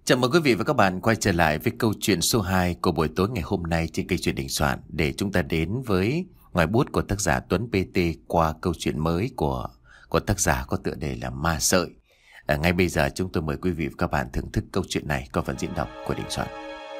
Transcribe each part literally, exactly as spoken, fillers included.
Chào mừng quý vị và các bạn quay trở lại với câu chuyện số hai của buổi tối ngày hôm nay trên kênh Chuyện Đình Soạn, để chúng ta đến với ngòi bút của tác giả Tuấn pê tê qua câu chuyện mới của của tác giả có tựa đề là Ma Sợi. À, ngay bây giờ chúng tôi mời quý vị và các bạn thưởng thức câu chuyện này qua phần diễn đọc của Đình Soạn.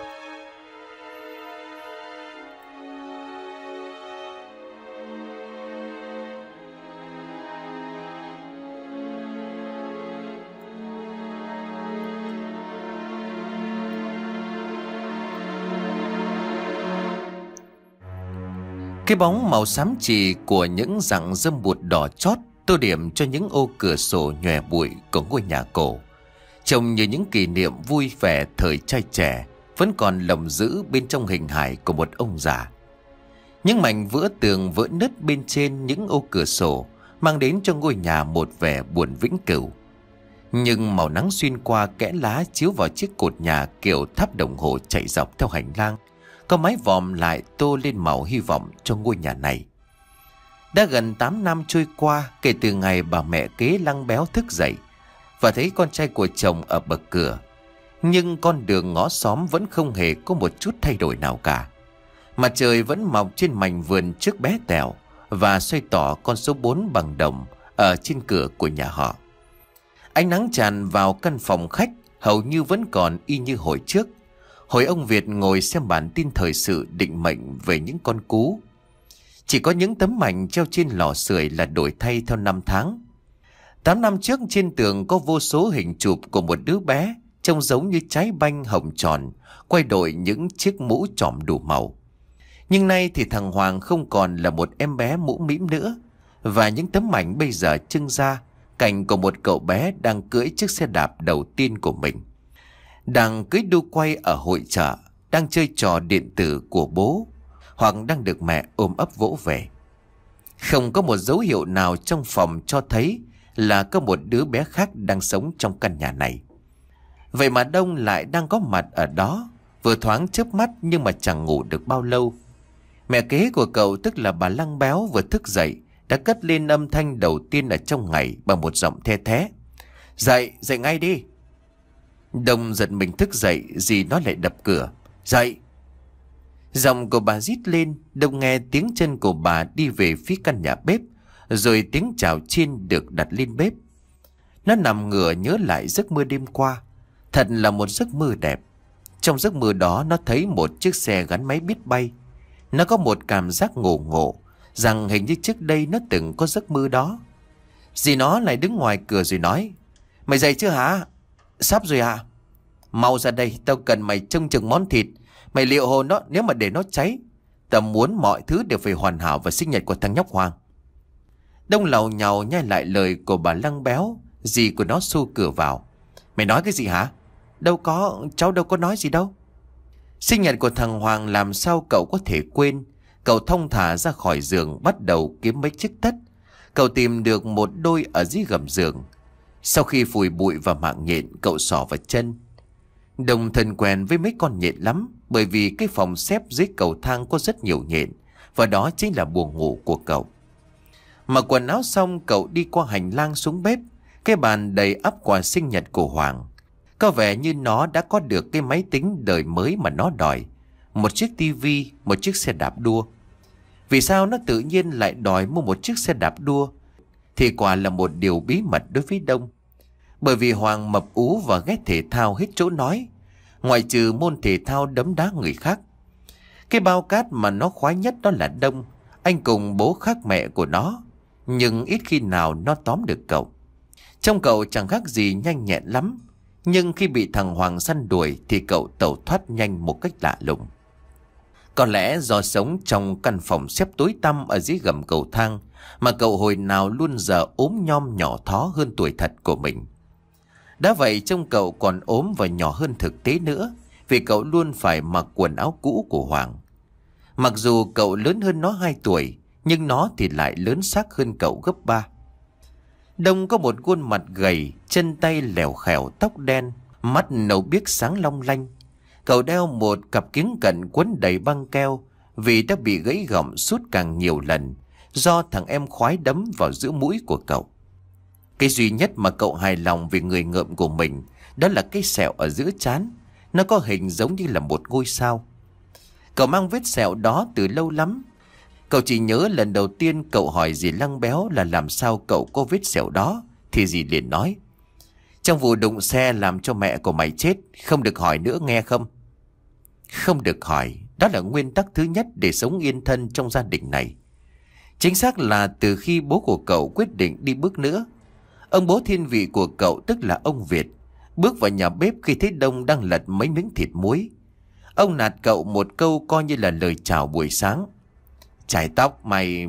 Cái bóng màu xám chì của những dặng rơm bụt đỏ chót tô điểm cho những ô cửa sổ nhòe bụi của ngôi nhà cổ, trông như những kỷ niệm vui vẻ thời trai trẻ vẫn còn lồng giữ bên trong hình hài của một ông già. Những mảnh vỡ tường vỡ nứt bên trên những ô cửa sổ mang đến cho ngôi nhà một vẻ buồn vĩnh cửu. Nhưng màu nắng xuyên qua kẽ lá chiếu vào chiếc cột nhà kiểu tháp đồng hồ chạy dọc theo hành lang, có mái vòm lại tô lên màu hy vọng cho ngôi nhà này. Đã gần tám năm trôi qua kể từ ngày bà mẹ kế Lăng Béo thức dậy và thấy con trai của chồng ở bậc cửa. Nhưng con đường ngõ xóm vẫn không hề có một chút thay đổi nào cả. Mặt trời vẫn mọc trên mảnh vườn trước bé Tèo và xoay tỏ con số bốn bằng đồng ở trên cửa của nhà họ. Ánh nắng tràn vào căn phòng khách hầu như vẫn còn y như hồi trước. Hồi ông Việt ngồi xem bản tin thời sự định mệnh về những con cú. Chỉ có những tấm ảnh treo trên lò sưởi là đổi thay theo năm tháng. Tám năm trước trên tường có vô số hình chụp của một đứa bé trông giống như trái banh hồng tròn, quay đội những chiếc mũ trọm đủ màu. Nhưng nay thì thằng Hoàng không còn là một em bé mũ mĩm nữa, và những tấm ảnh bây giờ trưng ra cảnh của một cậu bé đang cưỡi chiếc xe đạp đầu tiên của mình, đang cưỡi đu quay ở hội chợ, đang chơi trò điện tử của bố, hoặc đang được mẹ ôm ấp vỗ về. Không có một dấu hiệu nào trong phòng cho thấy là có một đứa bé khác đang sống trong căn nhà này. Vậy mà Đông lại đang có mặt ở đó, vừa thoáng chớp mắt nhưng mà chẳng ngủ được bao lâu. Mẹ kế của cậu, tức là bà Lăng Béo, vừa thức dậy đã cất lên âm thanh đầu tiên ở trong ngày bằng một giọng the thé: "Dậy, dậy ngay đi." Đông giật mình thức dậy, dì nó lại đập cửa: "Dậy!" Giọng của bà rít lên. Đông nghe tiếng chân của bà đi về phía căn nhà bếp, rồi tiếng chảo chiên được đặt lên bếp. Nó nằm ngửa nhớ lại giấc mơ đêm qua. Thật là một giấc mơ đẹp. Trong giấc mơ đó nó thấy một chiếc xe gắn máy biết bay. Nó có một cảm giác ngộ ngộ rằng hình như trước đây nó từng có giấc mơ đó. Dì nó lại đứng ngoài cửa rồi nói: "Mày dậy chưa hả?" "Sắp rồi ạ." "Mau ra đây, tao cần mày trông chừng món thịt. Mày liệu hồn đó, nếu mà để nó cháy. Tao muốn mọi thứ đều phải hoàn hảo vào sinh nhật của thằng nhóc Hoàng." Đông lầu nhầu nhai lại lời của bà Lăng Béo. Dì của nó xô cửa vào: "Mày nói cái gì hả?" "Đâu có, cháu đâu có nói gì đâu." Sinh nhật của thằng Hoàng làm sao cậu có thể quên. Cậu thong thả ra khỏi giường, bắt đầu kiếm mấy chiếc tất. Cậu tìm được một đôi ở dưới gầm giường. Sau khi phủi bụi và mạng nhện, cậu xỏ vào chân. Đồng thân quen với mấy con nhện lắm, bởi vì cái phòng xếp dưới cầu thang có rất nhiều nhện, và đó chính là buồng ngủ của cậu. Mặc quần áo xong, cậu đi qua hành lang xuống bếp. Cái bàn đầy ắp quà sinh nhật của Hoàng. Có vẻ như nó đã có được cái máy tính đời mới mà nó đòi, một chiếc tivi, một chiếc xe đạp đua. Vì sao nó tự nhiên lại đòi mua một chiếc xe đạp đua thì quả là một điều bí mật đối với Đông. Bởi vì Hoàng mập ú và ghét thể thao hết chỗ nói, ngoại trừ môn thể thao đấm đá người khác. Cái bao cát mà nó khoái nhất đó là Đông, anh cùng bố khác mẹ của nó. Nhưng ít khi nào nó tóm được cậu. Trong cậu chẳng khác gì nhanh nhẹn lắm, nhưng khi bị thằng Hoàng săn đuổi thì cậu tẩu thoát nhanh một cách lạ lùng. Có lẽ do sống trong căn phòng xếp tối tăm ở dưới gầm cầu thang mà cậu hồi nào luôn giờ ốm nhom nhỏ thó hơn tuổi thật của mình. Đã vậy trông cậu còn ốm và nhỏ hơn thực tế nữa, vì cậu luôn phải mặc quần áo cũ của Hoàng. Mặc dù cậu lớn hơn nó hai tuổi, nhưng nó thì lại lớn xác hơn cậu gấp ba. Đông có một khuôn mặt gầy, chân tay lèo khèo, tóc đen, mắt nâu biếc sáng long lanh. Cậu đeo một cặp kiếng cận quấn đầy băng keo vì đã bị gãy gọng sút càng nhiều lần do thằng em khoái đấm vào giữa mũi của cậu. Cái duy nhất mà cậu hài lòng về người ngợm của mình Đó là cái sẹo ở giữa trán. Nó có hình giống như là một ngôi sao. Cậu mang vết sẹo đó từ lâu lắm. Cậu chỉ nhớ lần đầu tiên cậu hỏi dì Lăng Béo là làm sao cậu có vết sẹo đó, thì dì liền nói: trong vụ đụng xe làm cho mẹ của mày chết, không được hỏi nữa nghe không? Không được hỏi, đó là nguyên tắc thứ nhất để sống yên thân trong gia đình này. Chính xác là từ khi bố của cậu quyết định đi bước nữa. Ông bố thiên vị của cậu, tức là ông Việt, bước vào nhà bếp khi thấy Đông đang lật mấy miếng thịt muối. Ông nạt cậu một câu coi như là lời chào buổi sáng: chải tóc mày.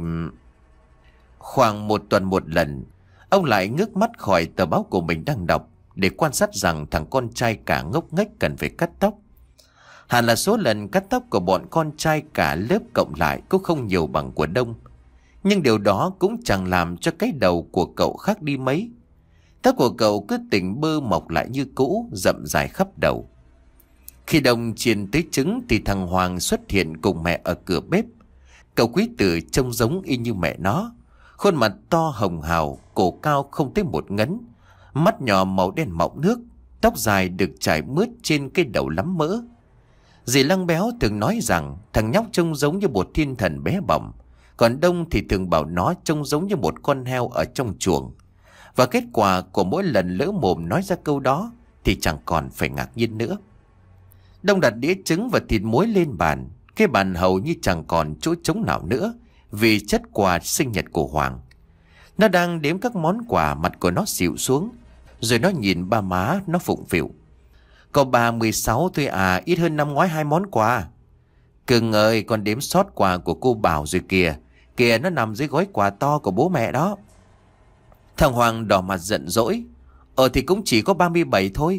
Khoảng một tuần một lần, ông lại ngước mắt khỏi tờ báo của mình đang đọc để quan sát rằng thằng con trai cả ngốc nghếch cần phải cắt tóc. Hẳn là số lần cắt tóc của bọn con trai cả lớp cộng lại cũng không nhiều bằng của Đông. Nhưng điều đó cũng chẳng làm cho cái đầu của cậu khác đi mấy. Tóc của cậu cứ tỉnh bơ mọc lại như cũ, rậm dài khắp đầu. Khi Đông chiên tới trứng thì thằng Hoàng xuất hiện cùng mẹ ở cửa bếp. Cậu quý tử trông giống y như mẹ nó. Khuôn mặt to hồng hào, cổ cao không tới một ngấn, mắt nhỏ màu đen mọng nước, tóc dài được trải mướt trên cái đầu lắm mỡ. Dì Lăng Béo thường nói rằng thằng nhóc trông giống như một thiên thần bé bỏng, còn Đông thì thường bảo nó trông giống như một con heo ở trong chuồng. Và kết quả của mỗi lần lỡ mồm nói ra câu đó thì chẳng còn phải ngạc nhiên nữa. Đông đặt đĩa trứng và thịt muối lên bàn. Cái bàn hầu như chẳng còn chỗ trống nào nữa vì chất quà sinh nhật của Hoàng. Nó đang đếm các món quà, mặt của nó xịu xuống. Rồi nó nhìn ba má nó phụng phịu: có bà mười sáu thôi à, ít hơn năm ngoái hai món quà. Cưng ơi, con đếm sót quà của cô Bảo rồi kìa. Kìa, nó nằm dưới gói quà to của bố mẹ đó. Thằng Hoàng đỏ mặt giận dỗi: Ờ thì cũng chỉ có ba mươi bảy thôi.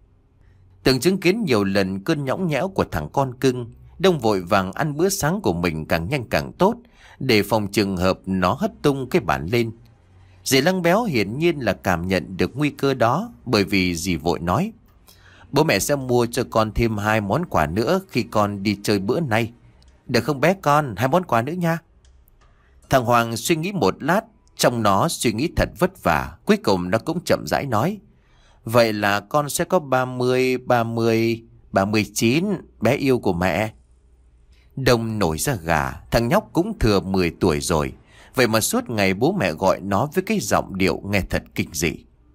Từng chứng kiến nhiều lần cơn nhõng nhẽo của thằng con cưng, Đông vội vàng ăn bữa sáng của mình càng nhanh càng tốt, để phòng trường hợp nó hất tung cái bàn lên. Dì Lăng Béo hiển nhiên là cảm nhận được nguy cơ đó, bởi vì dì vội nói: bố mẹ sẽ mua cho con thêm hai món quà nữa khi con đi chơi bữa nay. Được không bé con, hai món quà nữa nha. Thằng Hoàng suy nghĩ một lát, trong nó suy nghĩ thật vất vả, cuối cùng nó cũng chậm rãi nói: vậy là con sẽ có ba mươi, ba mươi, ba mươi chín, bé yêu của mẹ. Đông nổi da gà, thằng nhóc cũng thừa mười tuổi rồi, vậy mà suốt ngày bố mẹ gọi nó với cái giọng điệu nghe thật kinh dị.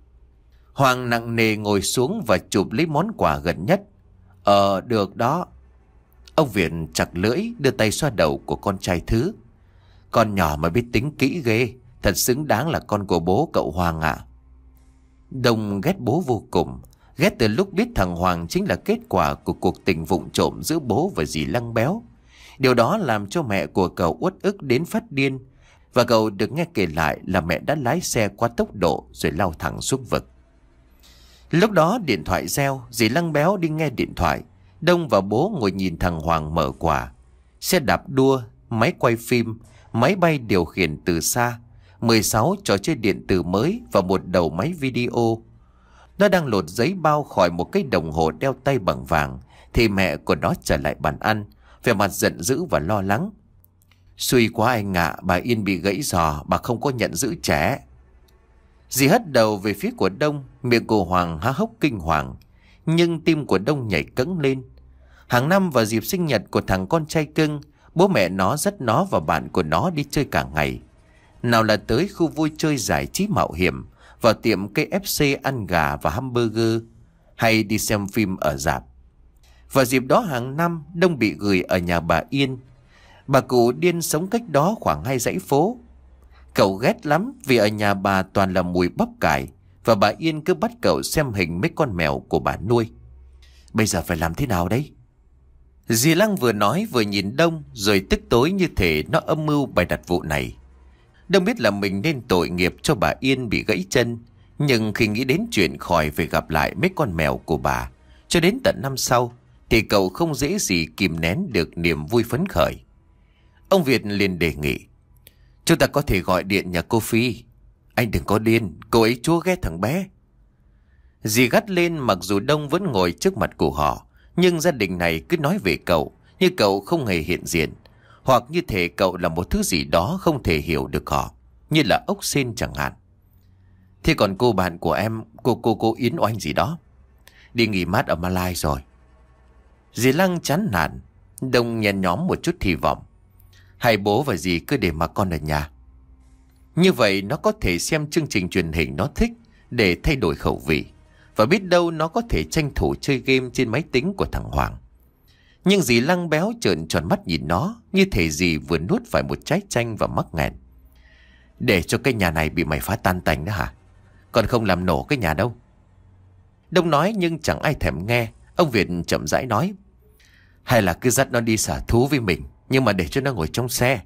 Hoàng nặng nề ngồi xuống và chụp lấy món quà gần nhất. Ờ, được đó. Ông Việt chặt lưỡi, đưa tay xoa đầu của con trai thứ. Con nhỏ mà biết tính kỹ ghê, thật xứng đáng là con của bố cậu Hoàng ạ. Đông ghét bố vô cùng, ghét từ lúc biết thằng Hoàng chính là kết quả của cuộc tình vụng trộm giữa bố và dì Lăng Béo. Điều đó làm cho mẹ của cậu uất ức đến phát điên, và cậu được nghe kể lại là mẹ đã lái xe quá tốc độ rồi lao thẳng xuống vực. Lúc đó điện thoại reo, dì Lăng Béo đi nghe điện thoại. Đông và bố ngồi nhìn thằng Hoàng mở quà. Xe đạp đua, máy quay phim, máy bay điều khiển từ xa, mười sáu trò chơi điện tử mới và một đầu máy video. Nó đang lột giấy bao khỏi một cái đồng hồ đeo tay bằng vàng thì mẹ của nó trở lại bàn ăn, vẻ mặt giận dữ và lo lắng. Xui quá anh ạ, bà Yên bị gãy giò, bà không có nhận giữ trẻ. Dì hất đầu về phía của Đông, miệng của Hoàng há hốc kinh hoàng, nhưng tim của Đông nhảy cẫng lên. Hàng năm vào dịp sinh nhật của thằng con trai cưng, bố mẹ nó dắt nó và bạn của nó đi chơi cả ngày. Nào là tới khu vui chơi giải trí mạo hiểm, vào tiệm ca ép xê ăn gà và hamburger, hay đi xem phim ở rạp. Vào dịp đó hàng năm, Đông bị gửi ở nhà bà Yên. Bà cụ điên sống cách đó khoảng hai dãy phố. Cậu ghét lắm vì ở nhà bà toàn là mùi bắp cải, và bà Yên cứ bắt cậu xem hình mấy con mèo của bà nuôi. Bây giờ phải làm thế nào đấy? Dì Lăng vừa nói vừa nhìn Đông, rồi tức tối như thể nó âm mưu bày đặt vụ này. Đông biết là mình nên tội nghiệp cho bà Yên bị gãy chân, nhưng khi nghĩ đến chuyện khỏi về gặp lại mấy con mèo của bà cho đến tận năm sau, thì cậu không dễ gì kìm nén được niềm vui phấn khởi. Ông Việt liền đề nghị: chúng ta có thể gọi điện nhà cô Phi. Anh đừng có điên, cô ấy chúa ghét thằng bé. Dì gắt lên, mặc dù Đông vẫn ngồi trước mặt của họ, nhưng gia đình này cứ nói về cậu như cậu không hề hiện diện, hoặc như thể cậu là một thứ gì đó không thể hiểu được họ, như là ốc sên chẳng hạn. Thế còn cô bạn của em, cô cô cô Yến Oanh gì đó? đi nghỉ mát ở Malai rồi. Dì Lăng chán nản. Đông nhen nhóm một chút hy vọng. Hai bố và dì cứ để mà con ở nhà. Như vậy nó có thể xem chương trình truyền hình nó thích để thay đổi khẩu vị. Và biết đâu nó có thể tranh thủ chơi game trên máy tính của thằng Hoàng. Nhưng dì Lăng béo trợn tròn mắt nhìn nó, như thể dì vừa nuốt phải một trái chanh và mắc nghẹn. Để cho cái nhà này bị mày phá tan tành đó hả? Còn không làm nổ cái nhà đâu. Đông nói nhưng chẳng ai thèm nghe. Ông Việt chậm rãi nói. Hay là cứ dắt nó đi xả thú với mình, nhưng mà để cho nó ngồi trong xe.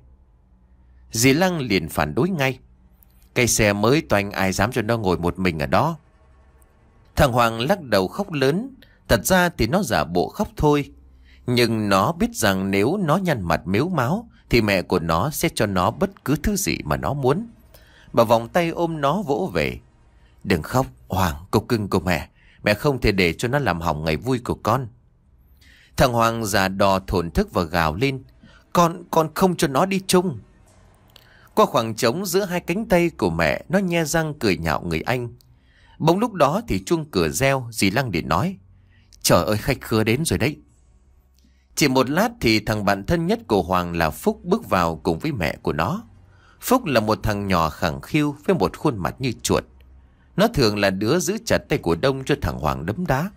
Dì Lăng liền phản đối ngay. Cái xe mới toanh, ai dám cho nó ngồi một mình ở đó. Thằng Hoàng lắc đầu khóc lớn. Thật ra thì nó giả bộ khóc thôi. Nhưng nó biết rằng nếu nó nhăn mặt mếu máo thì mẹ của nó sẽ cho nó bất cứ thứ gì mà nó muốn. Bà vòng tay ôm nó vỗ về. Đừng khóc Hoàng, cô cưng của mẹ. Mẹ không thể để cho nó làm hỏng ngày vui của con. Thằng Hoàng già đò thổn thức và gào lên. Con, con không cho nó đi chung. Qua khoảng trống giữa hai cánh tay của mẹ, nó nhe răng cười nhạo người anh. Bỗng lúc đó thì chuông cửa reo. Dì Lăng điện nói. Trời ơi, khách khứa đến rồi đấy. Chỉ một lát thì thằng bạn thân nhất của Hoàng là Phúc bước vào cùng với mẹ của nó. Phúc là một thằng nhỏ khẳng khiu với một khuôn mặt như chuột. Nó thường là đứa giữ chặt tay của Đông cho thằng Hoàng đấm đá.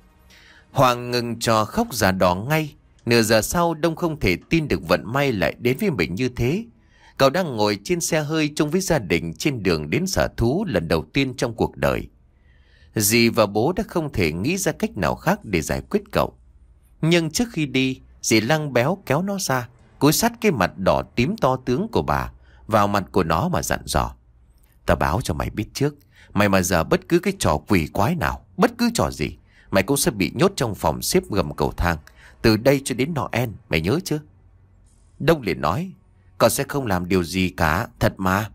Hoàng ngừng trò khóc giả đỏ ngay. Nửa giờ sau Đông không thể tin được vận may lại đến với mình như thế. Cậu đang ngồi trên xe hơi chung với gia đình trên đường đến xả thú lần đầu tiên trong cuộc đời. Dì và bố đã không thể nghĩ ra cách nào khác để giải quyết cậu. Nhưng trước khi đi, dì Lăng béo kéo nó ra, cúi sát cái mặt đỏ tím to tướng của bà vào mặt của nó mà dặn dò. Tao báo cho mày biết trước, mày mà giờ bất cứ cái trò quỷ quái nào, bất cứ trò gì, mày cũng sẽ bị nhốt trong phòng xếp gầm cầu thang từ đây cho đến Noel, mày nhớ chưa? Đông liền nói, con sẽ không làm điều gì cả, thật mà.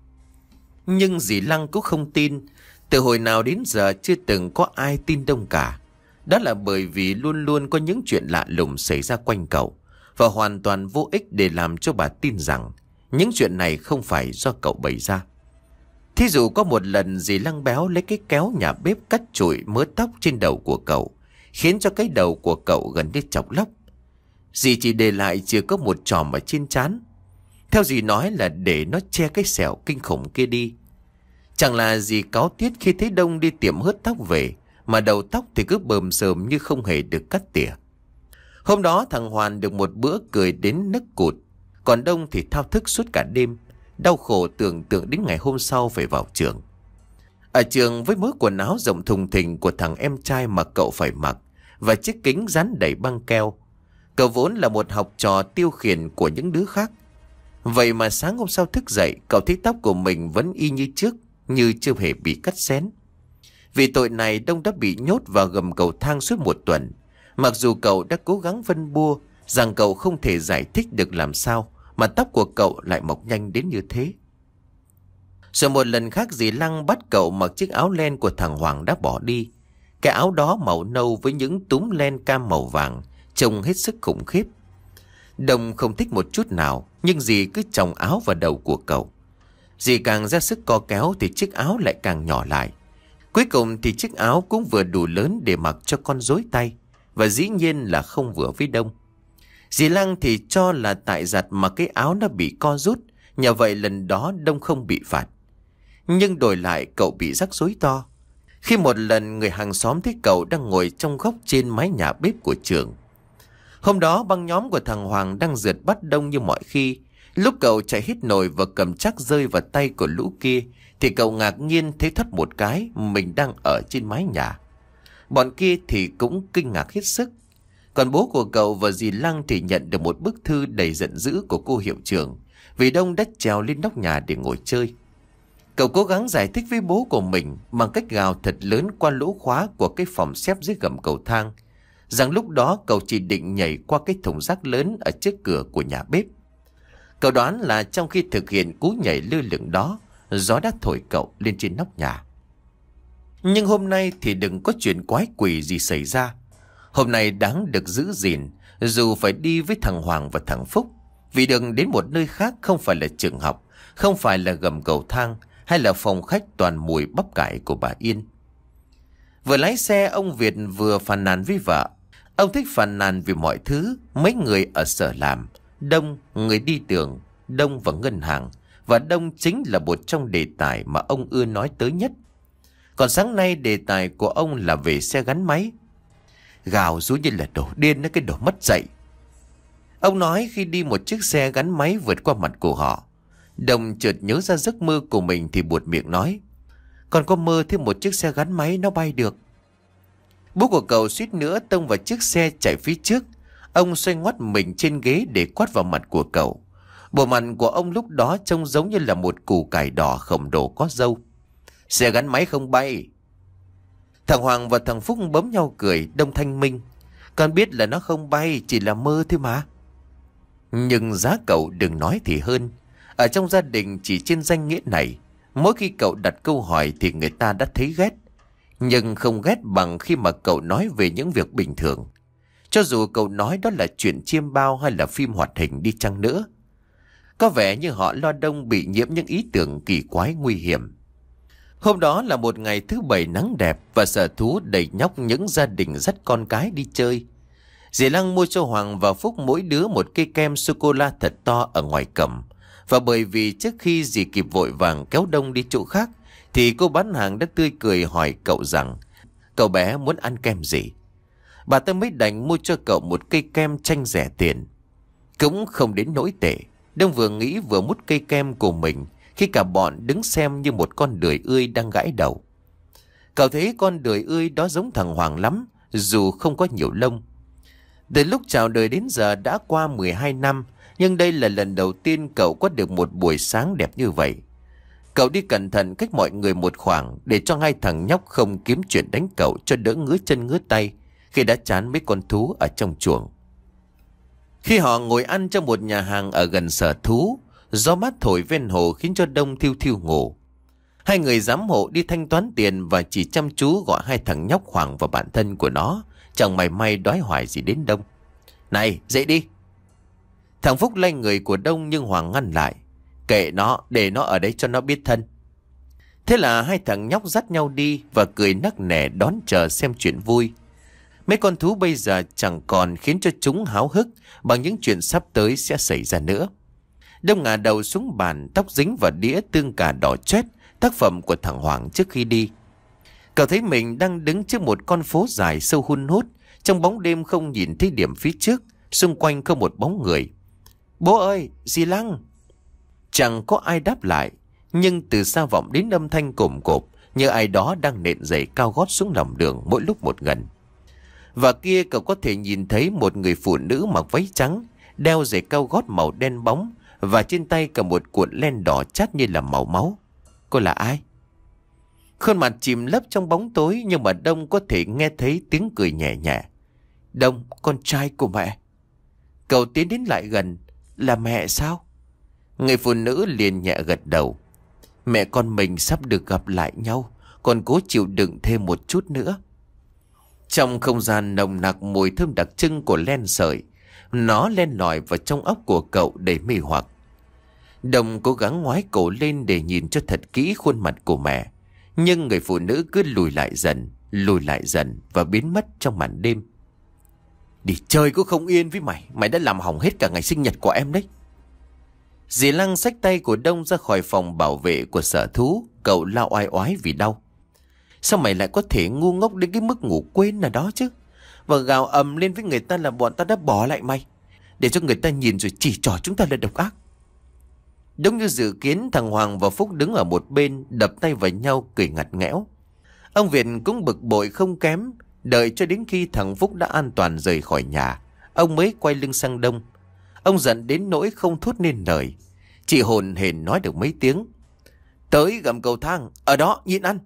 Nhưng dì Lăng cũng không tin. Từ hồi nào đến giờ chưa từng có ai tin Đông cả. Đó là bởi vì luôn luôn có những chuyện lạ lùng xảy ra quanh cậu, và hoàn toàn vô ích để làm cho bà tin rằng những chuyện này không phải do cậu bày ra. Thí dụ có một lần dì Lăng béo lấy cái kéo nhà bếp cắt trụi mớ tóc trên đầu của cậu, khiến cho cái đầu của cậu gần như chọc lóc. Dì chỉ để lại chỉ có một chòm ở trên trán. Theo dì nói là để nó che cái sẹo kinh khủng kia đi. Chẳng là dì cáu tiết khi thấy Đông đi tiệm hớt tóc về, mà đầu tóc thì cứ bờm sờm như không hề được cắt tỉa. Hôm đó thằng Hoàn được một bữa cười đến nấc cụt, còn Đông thì thao thức suốt cả đêm, đau khổ tưởng tượng đến ngày hôm sau phải vào trường. Ở trường với mớ quần áo rộng thùng thình của thằng em trai mà cậu phải mặc, và chiếc kính dán đầy băng keo, cậu vốn là một học trò tiêu khiển của những đứa khác. Vậy mà sáng hôm sau thức dậy, cậu thấy tóc của mình vẫn y như trước, như chưa hề bị cắt xén. Vì tội này Đông đã bị nhốt vào gầm cầu thang suốt một tuần. Mặc dù cậu đã cố gắng phân bua rằng cậu không thể giải thích được làm sao mà tóc của cậu lại mọc nhanh đến như thế. Rồi một lần khác dì Lăng bắt cậu mặc chiếc áo len của thằng Hoàng đã bỏ đi. Cái áo đó màu nâu với những túm len cam màu vàng, trông hết sức khủng khiếp. Đông không thích một chút nào, nhưng dì cứ chồng áo vào đầu của cậu. Dì càng ra sức co kéo thì chiếc áo lại càng nhỏ lại. Cuối cùng thì chiếc áo cũng vừa đủ lớn để mặc cho con rối tay, và dĩ nhiên là không vừa với Đông. Dì Lăng thì cho là tại giặt mà cái áo nó bị co rút, nhờ vậy lần đó Đông không bị phạt. Nhưng đổi lại cậu bị rắc rối to. Khi một lần người hàng xóm thấy cậu đang ngồi trong góc trên mái nhà bếp của trường. Hôm đó băng nhóm của thằng Hoàng đang rượt bắt Đông như mọi khi. Lúc cậu chạy hít nổi và cầm chắc rơi vào tay của lũ kia, thì cậu ngạc nhiên thấy thoát một cái mình đang ở trên mái nhà. Bọn kia thì cũng kinh ngạc hết sức. Còn bố của cậu và dì Lăng thì nhận được một bức thư đầy giận dữ của cô hiệu trưởng, vì Đông đã trèo lên nóc nhà để ngồi chơi. Cậu cố gắng giải thích với bố của mình bằng cách gào thật lớn qua lỗ khóa của cái phòng xếp dưới gầm cầu thang, rằng lúc đó cậu chỉ định nhảy qua cái thùng rác lớn ở trước cửa của nhà bếp. Cậu đoán là trong khi thực hiện cú nhảy lơ lửng đó, gió đã thổi cậu lên trên nóc nhà. Nhưng hôm nay thì đừng có chuyện quái quỷ gì xảy ra. Hôm nay đáng được giữ gìn, dù phải đi với thằng Hoàng và thằng Phúc, vì đường đến một nơi khác không phải là trường học, không phải là gầm cầu thang, hay là phòng khách toàn mùi bắp cải của bà Yên. Vừa lái xe, ông Việt vừa phàn nàn với vợ. Ông thích phàn nàn vì mọi thứ. Mấy người ở sở làm, Đông, người đi đường, Đông và ngân hàng. Và Đông chính là một trong đề tài mà ông ưa nói tới nhất. Còn sáng nay đề tài của ông là về xe gắn máy. Gào rú như là đổ điên, nó cái đồ mất dạy. Ông nói khi đi một chiếc xe gắn máy vượt qua mặt của họ. Đông chợt nhớ ra giấc mơ của mình thì buột miệng nói: còn có mơ thêm một chiếc xe gắn máy nó bay được. Bố của cậu suýt nữa tông vào chiếc xe chạy phía trước. Ông xoay ngoắt mình trên ghế để quát vào mặt của cậu. Bộ mặt của ông lúc đó trông giống như là một củ cải đỏ khổng lồ có râu. Xe gắn máy không bay. Thằng Hoàng và thằng Phúc bấm nhau cười. Đông thanh minh: con biết là nó không bay, chỉ là mơ thôi mà. Nhưng giá cậu đừng nói thì hơn. Ở trong gia đình chỉ trên danh nghĩa này, mỗi khi cậu đặt câu hỏi thì người ta đã thấy ghét. Nhưng không ghét bằng khi mà cậu nói về những việc bình thường. Cho dù cậu nói đó là chuyện chiêm bao hay là phim hoạt hình đi chăng nữa. Có vẻ như họ lo Đông bị nhiễm những ý tưởng kỳ quái nguy hiểm. Hôm đó là một ngày thứ bảy nắng đẹp và sở thú đầy nhóc những gia đình dắt con cái đi chơi. Dì Lăng mua cho Hoàng và Phúc mỗi đứa một cây kem sô-cô-la thật to ở ngoài cổng. Và bởi vì trước khi dì kịp vội vàng kéo Đông đi chỗ khác, thì cô bán hàng đã tươi cười hỏi cậu rằng cậu bé muốn ăn kem gì. Bà ta mới đành mua cho cậu một cây kem chanh rẻ tiền. Cũng không đến nỗi tệ. Đông vừa nghĩ vừa mút cây kem của mình khi cả bọn đứng xem như một con đười ươi đang gãi đầu. Cậu thấy con đười ươi đó giống thằng Hoàng lắm, dù không có nhiều lông. Từ lúc chào đời đến giờ đã qua mười hai năm, nhưng đây là lần đầu tiên cậu có được một buổi sáng đẹp như vậy. Cậu đi cẩn thận cách mọi người một khoảng để cho hai thằng nhóc không kiếm chuyện đánh cậu cho đỡ ngứa chân ngứa tay khi đã chán mấy con thú ở trong chuồng. Khi họ ngồi ăn trong một nhà hàng ở gần sở thú, gió mát thổi ven hồ khiến cho Đông thiêu thiêu ngủ. Hai người giám hộ đi thanh toán tiền và chỉ chăm chú gọi hai thằng nhóc Hoàng và bạn thân của nó, chẳng mày may đói hoài gì đến Đông. Này, dậy đi. Thằng Phúc lay người của Đông nhưng Hoàng ngăn lại. Kệ nó, để nó ở đấy cho nó biết thân. Thế là hai thằng nhóc dắt nhau đi và cười nắc nẻ đón chờ xem chuyện vui. Mấy con thú bây giờ chẳng còn khiến cho chúng háo hức bằng những chuyện sắp tới sẽ xảy ra nữa. Đông ngả đầu xuống bàn, tóc dính vào đĩa tương cà đỏ chét, tác phẩm của thằng Hoàng trước khi đi. Cậu thấy mình đang đứng trước một con phố dài sâu hun hút, trong bóng đêm không nhìn thấy điểm phía trước, xung quanh không một bóng người. Bố ơi, dì Lăng! Chẳng có ai đáp lại, nhưng từ xa vọng đến âm thanh cồm cộp như ai đó đang nện giày cao gót xuống lòng đường mỗi lúc một gần. Và kia cậu có thể nhìn thấy một người phụ nữ mặc váy trắng, đeo giày cao gót màu đen bóng và trên tay cầm một cuộn len đỏ chát như là màu máu. Cô là ai? Khuôn mặt chìm lấp trong bóng tối nhưng mà Đông có thể nghe thấy tiếng cười nhẹ nhẹ. Đông, con trai của mẹ. Cậu tiến đến lại gần. Là mẹ sao? Người phụ nữ liền nhẹ gật đầu. Mẹ con mình sắp được gặp lại nhau, còn cố chịu đựng thêm một chút nữa. Trong không gian nồng nặc mùi thơm đặc trưng của len sợi, nó len lỏi vào trong óc của cậu đầy mê hoặc. Đồng cố gắng ngoái cổ lên để nhìn cho thật kỹ khuôn mặt của mẹ. Nhưng người phụ nữ cứ lùi lại dần, lùi lại dần và biến mất trong màn đêm. Đi chơi cũng không yên với mày, mày đã làm hỏng hết cả ngày sinh nhật của em đấy. Dì Lăng xách tay của Đông ra khỏi phòng bảo vệ của sở thú. Cậu lao oai oái vì đau. Sao mày lại có thể ngu ngốc đến cái mức ngủ quên nào đó chứ? Và gào ầm lên với người ta là bọn ta đã bỏ lại mày, để cho người ta nhìn rồi chỉ trỏ chúng ta là độc ác. Đúng như dự kiến, thằng Hoàng và Phúc đứng ở một bên đập tay vào nhau cười ngặt nghẽo. Ông Việt cũng bực bội không kém. Đợi cho đến khi thằng Phúc đã an toàn rời khỏi nhà, ông mới quay lưng sang Đông. Ông giận đến nỗi không thốt nên lời, chỉ hồn hển nói được mấy tiếng. Tới gầm cầu thang, ở đó nhịn ăn.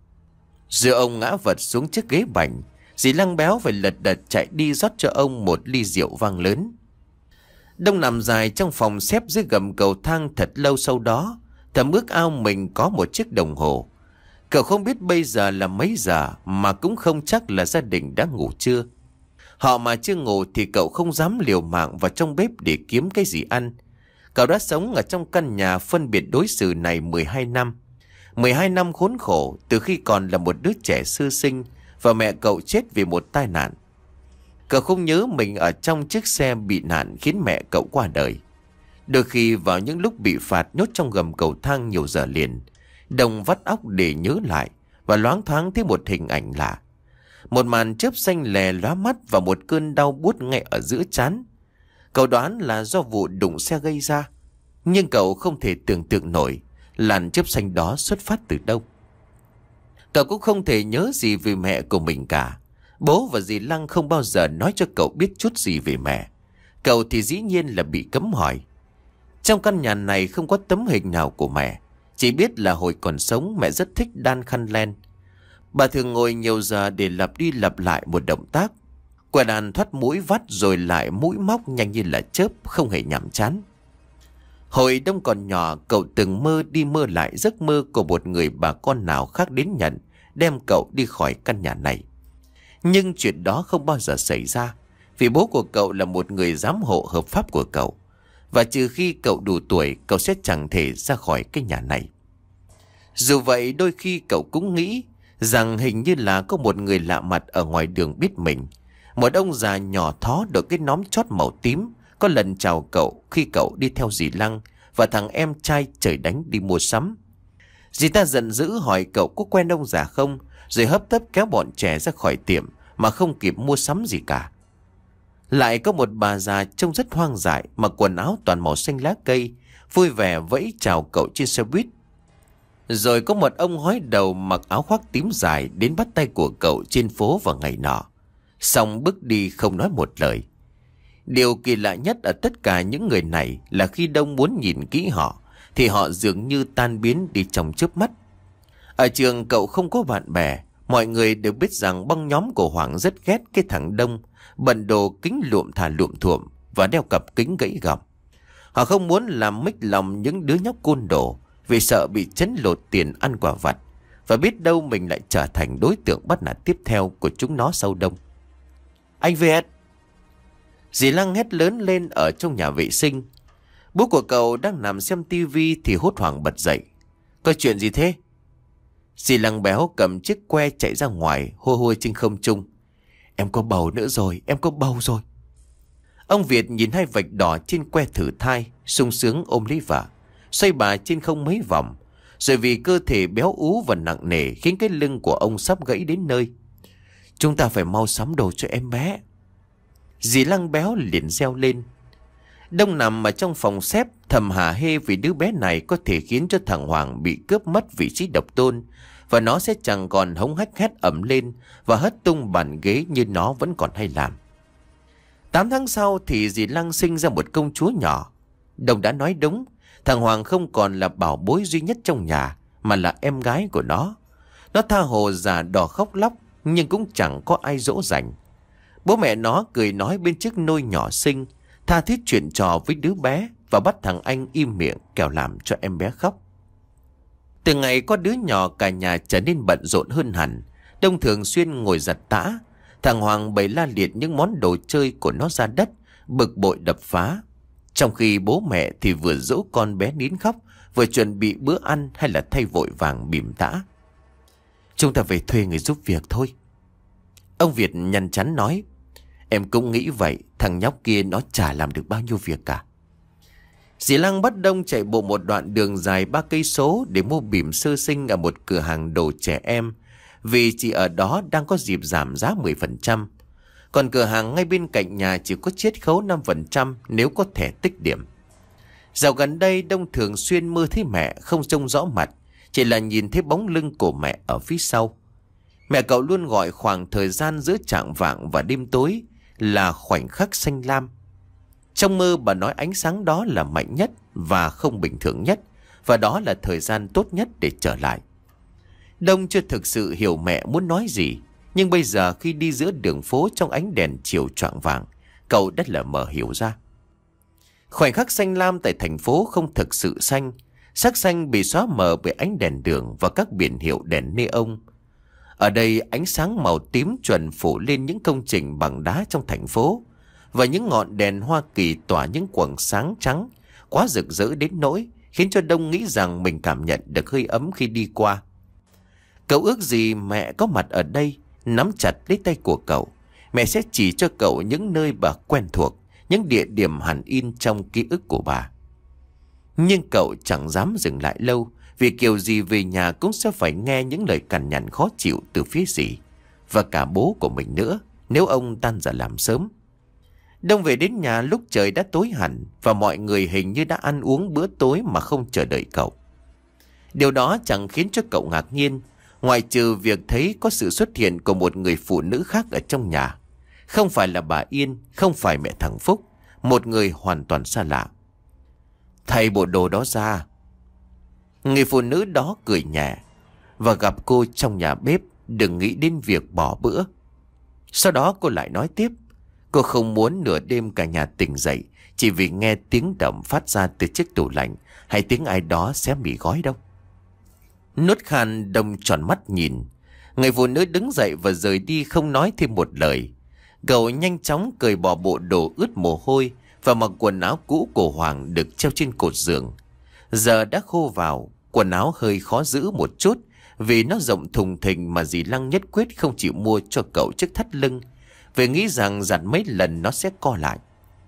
Rồi ông ngã vật xuống chiếc ghế bành. Dì Lăng béo phải lật đật chạy đi rót cho ông một ly rượu vang lớn. Đông nằm dài trong phòng xếp dưới gầm cầu thang thật lâu, sau đó thầm ước ao mình có một chiếc đồng hồ. Cậu không biết bây giờ là mấy giờ, mà cũng không chắc là gia đình đã ngủ chưa. Họ mà chưa ngủ thì cậu không dám liều mạng vào trong bếp để kiếm cái gì ăn. Cậu đã sống ở trong căn nhà phân biệt đối xử này mười hai năm. mười hai năm khốn khổ từ khi còn là một đứa trẻ sơ sinh và mẹ cậu chết vì một tai nạn. Cậu không nhớ mình ở trong chiếc xe bị nạn khiến mẹ cậu qua đời. Đôi khi vào những lúc bị phạt nhốt trong gầm cầu thang nhiều giờ liền, Đông vắt óc để nhớ lại và loáng thoáng thấy một hình ảnh lạ. Một màn chớp xanh lè lóa mắt và một cơn đau buốt ngay ở giữa trán. Cậu đoán là do vụ đụng xe gây ra, nhưng cậu không thể tưởng tượng nổi làn chớp xanh đó xuất phát từ đâu. Cậu cũng không thể nhớ gì về mẹ của mình cả. Bố và dì Lăng không bao giờ nói cho cậu biết chút gì về mẹ. Cậu thì dĩ nhiên là bị cấm hỏi. Trong căn nhà này không có tấm hình nào của mẹ. Chỉ biết là hồi còn sống mẹ rất thích đan khăn len. Bà thường ngồi nhiều giờ để lặp đi lặp lại một động tác. Quả đàn thoát mũi vắt rồi lại mũi móc nhanh như là chớp, không hề nhàm chán. Hồi Đông còn nhỏ, cậu từng mơ đi mơ lại giấc mơ của một người bà con nào khác đến nhận, đem cậu đi khỏi căn nhà này. Nhưng chuyện đó không bao giờ xảy ra, vì bố của cậu là một người giám hộ hợp pháp của cậu. Và trừ khi cậu đủ tuổi, cậu sẽ chẳng thể ra khỏi cái nhà này. Dù vậy, đôi khi cậu cũng nghĩ rằng hình như là có một người lạ mặt ở ngoài đường biết mình. Một ông già nhỏ thó đội cái nón chót màu tím, có lần chào cậu khi cậu đi theo dì Lăng và thằng em trai trời đánh đi mua sắm. Dì ta giận dữ hỏi cậu có quen ông già không, rồi hấp tấp kéo bọn trẻ ra khỏi tiệm mà không kịp mua sắm gì cả. Lại có một bà già trông rất hoang dại, mặc quần áo toàn màu xanh lá cây, vui vẻ vẫy chào cậu trên xe buýt. Rồi có một ông hói đầu mặc áo khoác tím dài đến bắt tay của cậu trên phố vào ngày nọ, xong bước đi không nói một lời. Điều kỳ lạ nhất ở tất cả những người này là khi Đông muốn nhìn kỹ họ thì họ dường như tan biến đi trong chớp mắt. Ở trường cậu không có bạn bè. Mọi người đều biết rằng băng nhóm của Hoàng rất ghét cái thằng Đông, bận đồ kính lụm thà lụm thuộm và đeo cặp kính gãy gọng. Họ không muốn làm mếch lòng những đứa nhóc côn đồ vì sợ bị chấn lột tiền ăn quả vặt, và biết đâu mình lại trở thành đối tượng bắt nạt tiếp theo của chúng nó sau Đông. Anh Việt! Dì Lăng hét lớn lên ở trong nhà vệ sinh. Bố của cậu đang nằm xem tivi thì hốt hoảng bật dậy. Có chuyện gì thế? Dì Lăng béo cầm chiếc que chạy ra ngoài, hôi hôi trên không trung. Em có bầu nữa rồi, em có bầu rồi. Ông Việt nhìn hai vạch đỏ trên que thử thai, sung sướng ôm lấy vợ, xoay bà trên không mấy vòng. Rồi vì cơ thể béo ú và nặng nề khiến cái lưng của ông sắp gãy đến nơi. Chúng ta phải mau sắm đồ cho em bé. Dì Lăng béo liền reo lên. Đông nằm ở trong phòng xếp thầm hả hê vì đứa bé này có thể khiến cho thằng Hoàng bị cướp mất vị trí độc tôn, và nó sẽ chẳng còn hống hách hét ẩm lên và hất tung bàn ghế như nó vẫn còn hay làm. Tám tháng sau thì dì Lăng sinh ra một công chúa nhỏ. Đông đã nói đúng, thằng Hoàng không còn là bảo bối duy nhất trong nhà, mà là em gái của nó. Nó tha hồ già đỏ khóc lóc, nhưng cũng chẳng có ai dỗ dành. Bố mẹ nó cười nói bên chiếc nôi nhỏ xinh, tha thiết chuyện trò với đứa bé và bắt thằng anh im miệng kẻo làm cho em bé khóc. Từ ngày có đứa nhỏ, cả nhà trở nên bận rộn hơn hẳn. Đông thường xuyên ngồi giặt tã. Thằng Hoàng bày la liệt những món đồ chơi của nó ra đất, bực bội đập phá. Trong khi bố mẹ thì vừa dỗ con bé nín khóc, vừa chuẩn bị bữa ăn hay là thay vội vàng bỉm tã. Chúng ta về thuê người giúp việc thôi. Ông Việt nhăn chán nói. Em cũng nghĩ vậy, thằng nhóc kia nó chả làm được bao nhiêu việc cả. Dì Lăng bắt Đông chạy bộ một đoạn đường dài ba cây số để mua bỉm sơ sinh ở một cửa hàng đồ trẻ em, vì chỉ ở đó đang có dịp giảm giá mười phần trăm. Còn cửa hàng ngay bên cạnh nhà chỉ có chiết khấu năm phần trăm nếu có thẻ tích điểm. Dạo gần đây Đông thường xuyên mơ thấy mẹ không trông rõ mặt, chỉ là nhìn thấy bóng lưng của mẹ ở phía sau. Mẹ cậu luôn gọi khoảng thời gian giữa chạng vạng và đêm tối là khoảnh khắc xanh lam. Trong mơ bà nói ánh sáng đó là mạnh nhất và không bình thường nhất, và đó là thời gian tốt nhất để trở lại. Đông chưa thực sự hiểu mẹ muốn nói gì, nhưng bây giờ khi đi giữa đường phố trong ánh đèn chiều choạng vạng, cậu đã lờ mờ hiểu ra. Khoảnh khắc xanh lam tại thành phố không thực sự xanh, sắc xanh bị xóa mờ bởi ánh đèn đường và các biển hiệu đèn neon. Ở đây ánh sáng màu tím chuẩn phủ lên những công trình bằng đá trong thành phố, và những ngọn đèn Hoa Kỳ tỏa những quầng sáng trắng quá rực rỡ đến nỗi khiến cho Đông nghĩ rằng mình cảm nhận được hơi ấm khi đi qua. Cậu ước gì mẹ có mặt ở đây, nắm chặt lấy tay của cậu. Mẹ sẽ chỉ cho cậu những nơi bà quen thuộc, những địa điểm hẳn in trong ký ức của bà. Nhưng cậu chẳng dám dừng lại lâu, vì kiểu gì về nhà cũng sẽ phải nghe những lời cằn nhằn khó chịu từ phía dì và cả bố của mình nữa, nếu ông tan ra làm sớm. Đông về đến nhà lúc trời đã tối hẳn, và mọi người hình như đã ăn uống bữa tối mà không chờ đợi cậu. Điều đó chẳng khiến cho cậu ngạc nhiên, ngoại trừ việc thấy có sự xuất hiện của một người phụ nữ khác ở trong nhà. Không phải là bà Yên, không phải mẹ thằng Phúc, một người hoàn toàn xa lạ. "Thay bộ đồ đó ra." Người phụ nữ đó cười nhẹ. "Và gặp cô trong nhà bếp, đừng nghĩ đến việc bỏ bữa." Sau đó cô lại nói tiếp. Cô không muốn nửa đêm cả nhà tỉnh dậy chỉ vì nghe tiếng động phát ra từ chiếc tủ lạnh, hay tiếng ai đó xé mì gói đâu. Nuốt khan, Đông tròn mắt nhìn. Người phụ nữ đứng dậy và rời đi không nói thêm một lời. Cậu nhanh chóng cởi bỏ bộ đồ ướt mồ hôi và mặc quần áo cũ của Hoàng được treo trên cột giường. Giờ đã khô vào, quần áo hơi khó giữ một chút vì nó rộng thùng thình, mà dì Lăng nhất quyết không chịu mua cho cậu chiếc thắt lưng, vì nghĩ rằng giặt mấy lần nó sẽ co lại.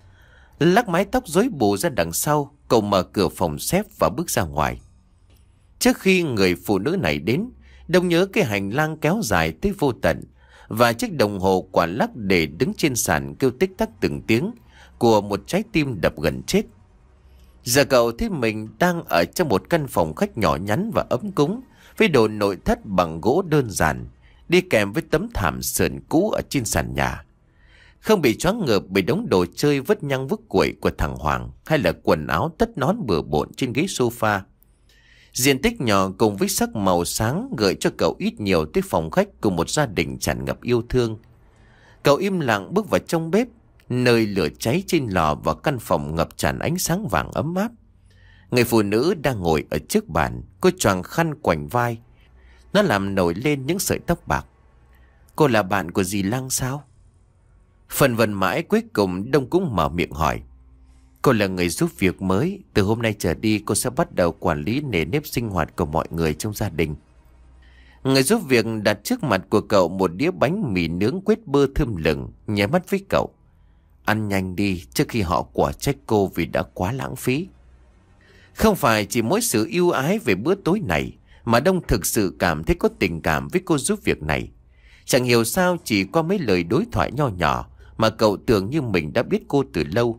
Lắc mái tóc rối bù ra đằng sau, cậu mở cửa phòng xếp và bước ra ngoài. Trước khi người phụ nữ này đến, Đông nhớ cái hành lang kéo dài tới vô tận, và chiếc đồng hồ quả lắc để đứng trên sàn kêu tích tắc từng tiếng của một trái tim đập gần chết. Giờ cậu thấy mình đang ở trong một căn phòng khách nhỏ nhắn và ấm cúng, với đồ nội thất bằng gỗ đơn giản, đi kèm với tấm thảm sờn cũ ở trên sàn nhà. Không bị choáng ngợp bởi đống đồ chơi vứt nhăng vứt quậy của thằng Hoàng, hay là quần áo tất nón bừa bộn trên ghế sofa. Diện tích nhỏ cùng với sắc màu sáng gợi cho cậu ít nhiều tới phòng khách của một gia đình tràn ngập yêu thương. Cậu im lặng bước vào trong bếp, nơi lửa cháy trên lò và căn phòng ngập tràn ánh sáng vàng ấm áp. Người phụ nữ đang ngồi ở trước bàn, cô choàng khăn quàng vai. Nó làm nổi lên những sợi tóc bạc. "Cô là bạn của dì Lăng sao?" Phần vần mãi cuối cùng Đông cũng mở miệng hỏi. "Cô là người giúp việc mới. Từ hôm nay trở đi cô sẽ bắt đầu quản lý nề nếp sinh hoạt của mọi người trong gia đình." Người giúp việc đặt trước mặt của cậu một đĩa bánh mì nướng quết bơ thơm lừng, nháy mắt với cậu. "Ăn nhanh đi trước khi họ quả trách cô vì đã quá lãng phí." Không phải chỉ mỗi sự ưu ái về bữa tối này, mà Đông thực sự cảm thấy có tình cảm với cô giúp việc này. Chẳng hiểu sao chỉ qua mấy lời đối thoại nho nhỏ mà cậu tưởng như mình đã biết cô từ lâu.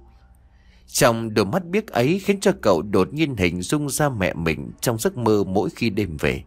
Trong đôi mắt biếc ấy khiến cho cậu đột nhiên hình dung ra mẹ mình trong giấc mơ mỗi khi đêm về.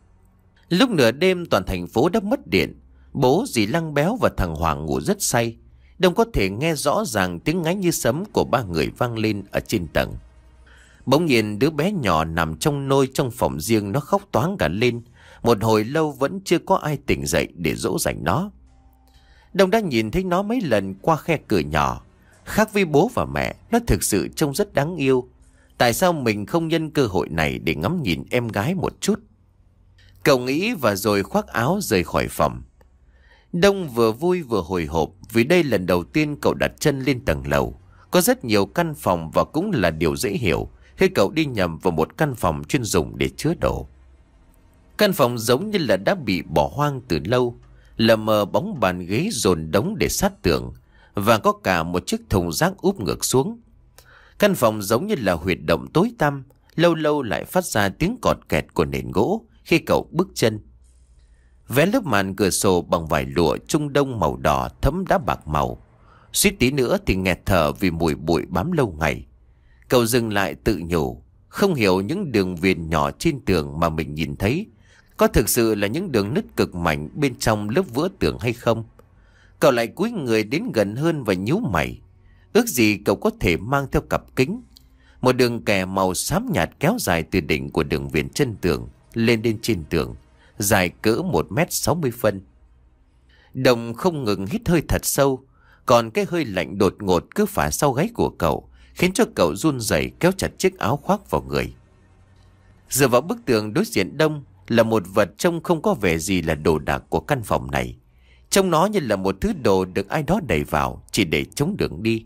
Lúc nửa đêm toàn thành phố đã mất điện, bố dì Lăng béo và thằng Hoàng ngủ rất say. Đông có thể nghe rõ ràng tiếng ngáy như sấm của ba người vang lên ở trên tầng. Bỗng nhiên đứa bé nhỏ nằm trong nôi trong phòng riêng nó khóc toáng cả lên. Một hồi lâu vẫn chưa có ai tỉnh dậy để dỗ dành nó. Đông đã nhìn thấy nó mấy lần qua khe cửa nhỏ. Khác với bố và mẹ, nó thực sự trông rất đáng yêu. Tại sao mình không nhân cơ hội này để ngắm nhìn em gái một chút? Cậu nghĩ và rồi khoác áo rời khỏi phòng. Đông vừa vui vừa hồi hộp vì đây lần đầu tiên cậu đặt chân lên tầng lầu. Có rất nhiều căn phòng và cũng là điều dễ hiểu khi cậu đi nhầm vào một căn phòng chuyên dùng để chứa đồ. Căn phòng giống như là đã bị bỏ hoang từ lâu, lờ mờ bóng bàn ghế dồn đống để sát tường, và có cả một chiếc thùng rác úp ngược xuống. Căn phòng giống như là huyệt động tối tăm, lâu lâu lại phát ra tiếng cọt kẹt của nền gỗ khi cậu bước chân. Vén lớp màn cửa sổ bằng vải lụa Trung Đông màu đỏ thấm đá bạc màu, suýt tí nữa thì nghẹt thở vì mùi bụi bám lâu ngày. Cậu dừng lại tự nhủ, không hiểu những đường viền nhỏ trên tường mà mình nhìn thấy có thực sự là những đường nứt cực mảnh bên trong lớp vữa tường hay không. Cậu lại cúi người đến gần hơn và nhíu mày. Ước gì cậu có thể mang theo cặp kính. Một đường kẻ màu xám nhạt kéo dài từ đỉnh của đường viền chân tường lên đến trên tường, dài cỡ một mét sáu mươi phân. Đồng không ngừng hít hơi thật sâu, còn cái hơi lạnh đột ngột cứ phả sau gáy của cậu, khiến cho cậu run rẩy kéo chặt chiếc áo khoác vào người. Dựa vào bức tường đối diện Đông là một vật trông không có vẻ gì là đồ đạc của căn phòng này. Trông nó như là một thứ đồ được ai đó đẩy vào chỉ để chống đường đi.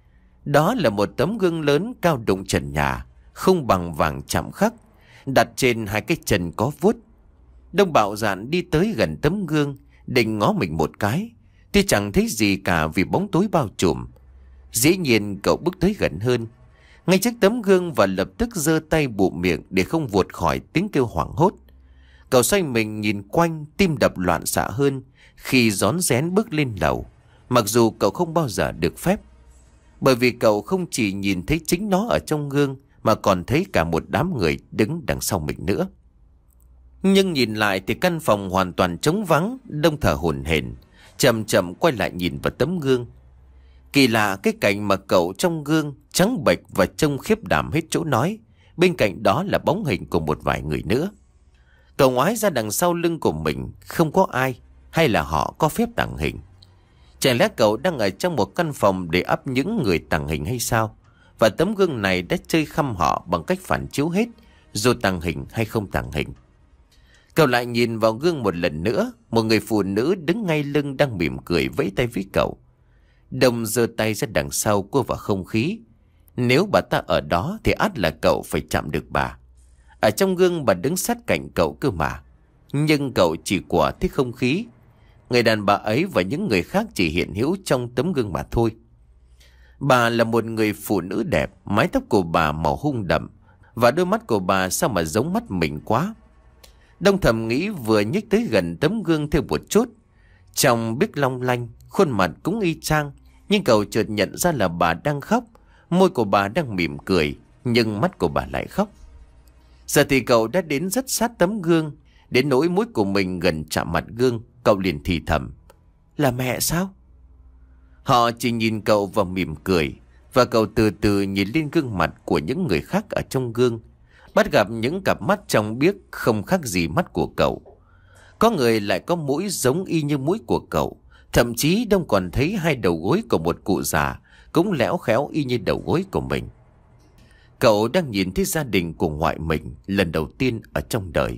Đó là một tấm gương lớn cao đụng trần nhà, không bằng vàng chạm khắc, đặt trên hai cái chân có vuốt. Đông bạo dạn đi tới gần tấm gương, định ngó mình một cái, tuy chẳng thấy gì cả vì bóng tối bao trùm. Dĩ nhiên cậu bước tới gần hơn, ngay trước tấm gương, và lập tức giơ tay bụm miệng để không vụt khỏi tiếng kêu hoảng hốt. Cậu xoay mình nhìn quanh, tim đập loạn xạ hơn khi rón rén bước lên lầu, mặc dù cậu không bao giờ được phép. Bởi vì cậu không chỉ nhìn thấy chính nó ở trong gương, mà còn thấy cả một đám người đứng đằng sau mình nữa. Nhưng nhìn lại thì căn phòng hoàn toàn trống vắng. Đông thở hổn hển, chậm chậm quay lại nhìn vào tấm gương. Kỳ lạ, cái cảnh mà cậu trong gương trắng bệch và trông khiếp đảm hết chỗ nói, bên cạnh đó là bóng hình của một vài người nữa. Cậu ngoái ra đằng sau lưng của mình, không có ai, hay là họ có phép tàng hình? Chẳng lẽ cậu đang ở trong một căn phòng để ắp những người tàng hình hay sao? Và tấm gương này đã chơi khăm họ bằng cách phản chiếu hết, dù tàng hình hay không tàng hình. Cậu lại nhìn vào gương một lần nữa. Một người phụ nữ đứng ngay lưng đang mỉm cười vẫy tay với cậu. Đông giơ tay ra đằng sau cô vào không khí. Nếu bà ta ở đó thì ắt là cậu phải chạm được bà. Ở trong gương bà đứng sát cạnh cậu cơ mà. Nhưng cậu chỉ quả thấy không khí. Người đàn bà ấy và những người khác chỉ hiện hữu trong tấm gương mà thôi. Bà là một người phụ nữ đẹp. Mái tóc của bà màu hung đậm, và đôi mắt của bà sao mà giống mắt mình quá. Đông thầm nghĩ, vừa nhích tới gần tấm gương thêm một chút. Trong bích long lanh, khuôn mặt cũng y chang, nhưng cậu chợt nhận ra là bà đang khóc. Môi của bà đang mỉm cười, nhưng mắt của bà lại khóc. Giờ thì cậu đã đến rất sát tấm gương, đến nỗi mũi của mình gần chạm mặt gương. Cậu liền thì thầm: là mẹ sao? Họ chỉ nhìn cậu và mỉm cười. Và cậu từ từ nhìn lên gương mặt của những người khác ở trong gương, bắt gặp những cặp mắt trong biếc không khác gì mắt của cậu. Có người lại có mũi giống y như mũi của cậu. Thậm chí Đông còn thấy hai đầu gối của một cụ già cũng lẽo khéo y như đầu gối của mình. Cậu đang nhìn thấy gia đình của ngoại mình lần đầu tiên ở trong đời.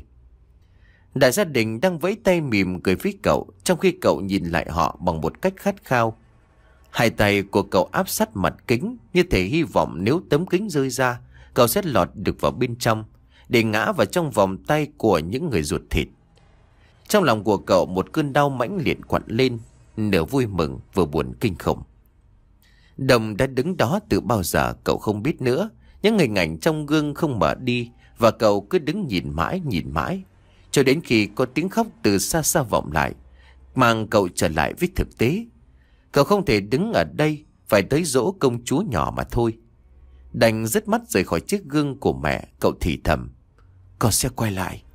Đại gia đình đang vẫy tay mỉm cười với cậu, trong khi cậu nhìn lại họ bằng một cách khát khao. Hai tay của cậu áp sát mặt kính, như thể hy vọng nếu tấm kính rơi ra, cậu sẽ lọt được vào bên trong, để ngã vào trong vòng tay của những người ruột thịt. Trong lòng của cậu một cơn đau mãnh liệt quặn lên, nửa vui mừng vừa buồn kinh khủng. Đồng đã đứng đó từ bao giờ cậu không biết nữa. Những hình ảnh trong gương không mở đi, và cậu cứ đứng nhìn mãi nhìn mãi, cho đến khi có tiếng khóc từ xa xa vọng lại, mang cậu trở lại với thực tế. Cậu không thể đứng ở đây, phải tới dỗ công chúa nhỏ mà thôi. Đành dứt mắt rời khỏi chiếc gương của mẹ, cậu thì thầm: con sẽ quay lại.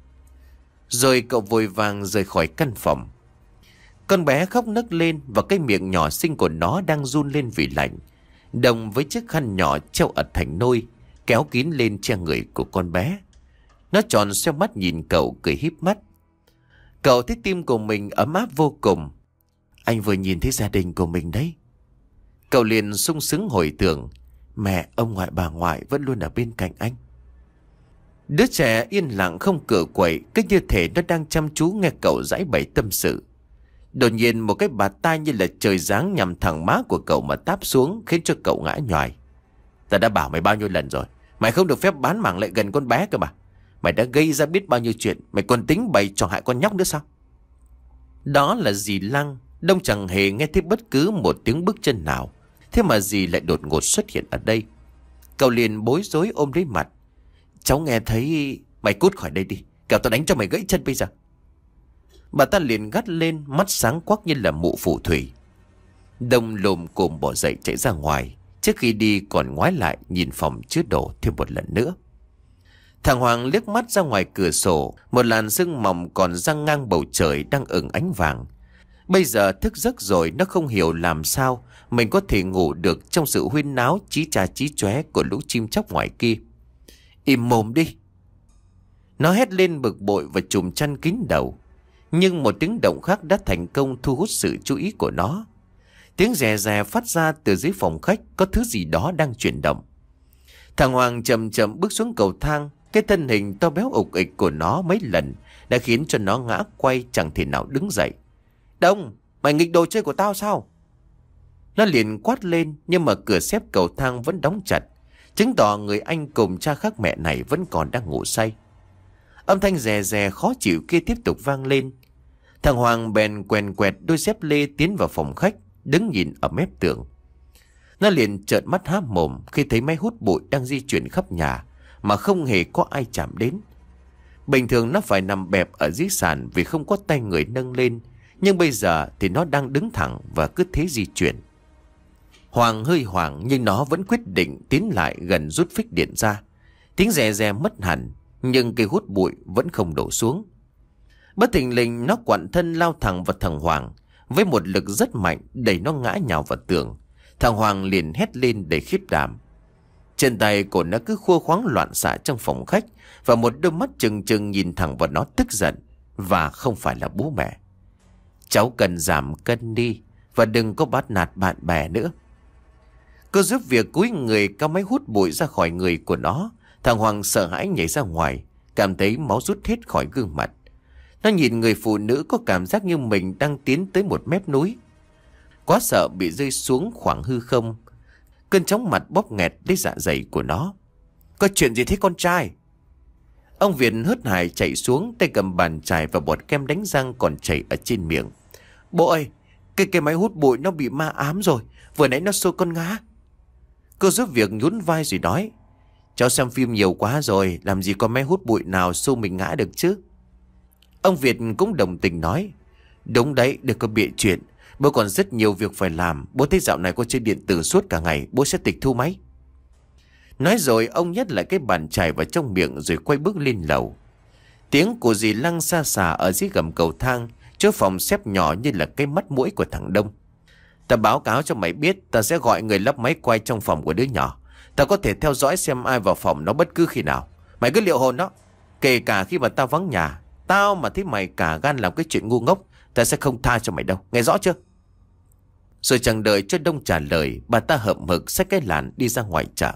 Rồi cậu vội vàng rời khỏi căn phòng. Con bé khóc nấc lên, và cái miệng nhỏ xinh của nó đang run lên vì lạnh. Đồng với chiếc khăn nhỏ treo ở thành nôi kéo kín lên che người của con bé. Nó tròn xoe mắt nhìn cậu, cười híp mắt. Cậu thấy tim của mình ấm áp vô cùng. Anh vừa nhìn thấy gia đình của mình đấy. Cậu liền sung sướng hồi tưởng, mẹ, ông ngoại, bà ngoại vẫn luôn ở bên cạnh anh. Đứa trẻ yên lặng không cựa quậy, cứ như thể nó đang chăm chú nghe cậu giải bày tâm sự. Đột nhiên một cái bạt tai như là trời giáng nhằm thẳng má của cậu mà táp xuống, khiến cho cậu ngã nhoài. Ta đã bảo mày bao nhiêu lần rồi, mày không được phép bán mảng lại gần con bé cơ mà. Mày đã gây ra biết bao nhiêu chuyện, mày còn tính bày trò hại con nhóc nữa sao? Đó là dì Lăng. Đông chẳng hề nghe thấy bất cứ một tiếng bước chân nào, thế mà dì lại đột ngột xuất hiện ở đây. Cậu liền bối rối ôm lấy mặt. Cháu nghe thấy... Mày cút khỏi đây đi, kẻo tao đánh cho mày gãy chân bây giờ. Bà ta liền gắt lên, mắt sáng quắc như là mụ phù thủy. Đông lồm cồm bỏ dậy chạy ra ngoài, trước khi đi còn ngoái lại nhìn phòng chứa đồ thêm một lần nữa. Thằng Hoàng liếc mắt ra ngoài cửa sổ, một làn sương mỏng còn giăng ngang bầu trời đang ửng ánh vàng. Bây giờ thức giấc rồi, nó không hiểu làm sao mình có thể ngủ được trong sự huyên náo chí cha chí chóe của lũ chim chóc ngoài kia. Im mồm đi! Nó hét lên bực bội và chùm chăn kín đầu. Nhưng một tiếng động khác đã thành công thu hút sự chú ý của nó. Tiếng rè rè phát ra từ dưới phòng khách, có thứ gì đó đang chuyển động. Thằng Hoàng chậm chậm bước xuống cầu thang. Cái thân hình to béo ục ịch của nó mấy lần đã khiến cho nó ngã quay, chẳng thể nào đứng dậy. Đông, mày nghịch đồ chơi của tao sao? Nó liền quát lên, nhưng mà cửa xếp cầu thang vẫn đóng chặt, chứng tỏ người anh cùng cha khác mẹ này vẫn còn đang ngủ say. Âm thanh rè rè khó chịu kia tiếp tục vang lên. Thằng Hoàng bèn quèn quẹt đôi dép lê tiến vào phòng khách, đứng nhìn ở mép tường. Nó liền trợn mắt há mồm khi thấy máy hút bụi đang di chuyển khắp nhà mà không hề có ai chạm đến. Bình thường nó phải nằm bẹp ở dưới sàn vì không có tay người nâng lên, nhưng bây giờ thì nó đang đứng thẳng và cứ thế di chuyển. Hoàng hơi hoảng nhưng nó vẫn quyết định tiến lại gần rút phích điện ra. Tiếng rè rè mất hẳn, nhưng cây hút bụi vẫn không đổ xuống. Bất thình lình nó quặn thân lao thẳng vào thằng Hoàng với một lực rất mạnh, đẩy nó ngã nhào vào tường. Thằng Hoàng liền hét lên đầy khiếp đảm. Chân tay của nó cứ khua khoáng loạn xạ trong phòng khách, và một đôi mắt trừng trừng nhìn thẳng vào nó tức giận. Và không phải là bố mẹ. Cháu cần giảm cân đi, và đừng có bắt nạt bạn bè nữa. Cô giúp việc cúi người cao máy hút bụi ra khỏi người của nó. Thằng Hoàng sợ hãi nhảy ra ngoài, cảm thấy máu rút hết khỏi gương mặt. Nó nhìn người phụ nữ có cảm giác như mình đang tiến tới một mép núi. Quá sợ bị rơi xuống khoảng hư không. Cơn chóng mặt bóp nghẹt lấy dạ dày của nó. Có chuyện gì thế con trai? Ông Việt hớt hải chạy xuống, tay cầm bàn chải và bọt kem đánh răng còn chảy ở trên miệng. Bố ơi, cái cái máy hút bụi nó bị ma ám rồi, vừa nãy nó xô con ngã. Cô giúp việc nhún vai rồi nói. Cháu xem phim nhiều quá rồi, làm gì có máy hút bụi nào xô mình ngã được chứ. Ông Việt cũng đồng tình nói. Đúng đấy, đừng có bịa chuyện. Bố còn rất nhiều việc phải làm. Bố thấy dạo này có chơi điện tử suốt cả ngày, bố sẽ tịch thu máy. Nói rồi ông nhét lại cái bàn chải vào trong miệng rồi quay bước lên lầu. Tiếng của dì Lăng xa xà ở dưới gầm cầu thang, chỗ phòng xếp nhỏ như là cái mắt mũi của thằng Đông. Ta báo cáo cho mày biết, ta sẽ gọi người lắp máy quay trong phòng của đứa nhỏ. Ta có thể theo dõi xem ai vào phòng nó bất cứ khi nào. Mày cứ liệu hồn đó. Kể cả khi mà tao vắng nhà, tao mà thấy mày cả gan làm cái chuyện ngu ngốc, ta sẽ không tha cho mày đâu, nghe rõ chưa? Rồi chẳng đợi cho Đông trả lời, bà ta hậm hực xách cái làn đi ra ngoài chợ.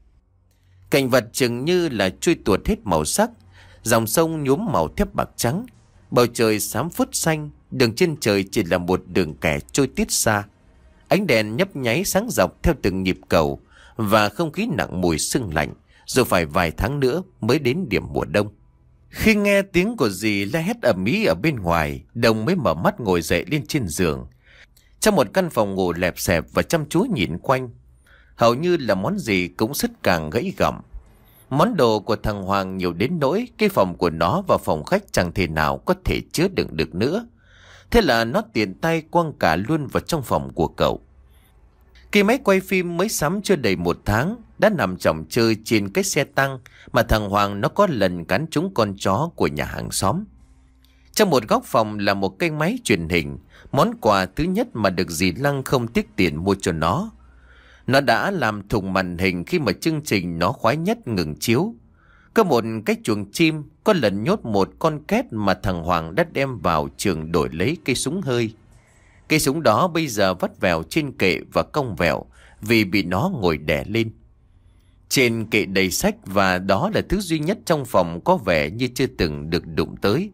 Cảnh vật chừng như là trôi tuột hết màu sắc. Dòng sông nhuốm màu thép bạc trắng, bầu trời xám phớt xanh, đường trên trời chỉ là một đường kẻ trôi tít xa. Ánh đèn nhấp nháy sáng dọc theo từng nhịp cầu, và không khí nặng mùi sương lạnh. Rồi phải vài tháng nữa mới đến điểm mùa đông. Khi nghe tiếng của dì la hét ầm ĩ ở bên ngoài, Đồng mới mở mắt ngồi dậy lên trên giường. Trong một căn phòng ngủ lẹp xẹp và chăm chú nhìn quanh, hầu như là món gì cũng sứt càng gãy gặm. Món đồ của thằng Hoàng nhiều đến nỗi cái phòng của nó và phòng khách chẳng thể nào có thể chứa đựng được nữa. Thế là nó tiện tay quăng cả luôn vào trong phòng của cậu. Cái máy quay phim mới sắm chưa đầy một tháng đã nằm chỏng chơi trên cái xe tăng mà thằng Hoàng nó có lần cắn trúng con chó của nhà hàng xóm. Trong một góc phòng là một cái máy truyền hình, món quà thứ nhất mà được dì Lăng không tiếc tiền mua cho nó. Nó đã làm thủng màn hình khi mà chương trình nó khoái nhất ngừng chiếu. Có một cái chuồng chim, có lần nhốt một con két mà thằng Hoàng đã đem vào trường đổi lấy cây súng hơi. Cây súng đó bây giờ vắt vẻo trên kệ và cong vẹo vì bị nó ngồi đè lên. Trên kệ đầy sách, và đó là thứ duy nhất trong phòng có vẻ như chưa từng được đụng tới.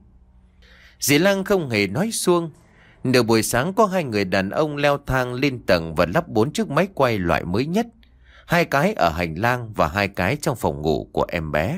Dì Lăng không hề nói suông. Nửa buổi sáng có hai người đàn ông leo thang lên tầng và lắp bốn chiếc máy quay loại mới nhất. Hai cái ở hành lang và hai cái trong phòng ngủ của em bé.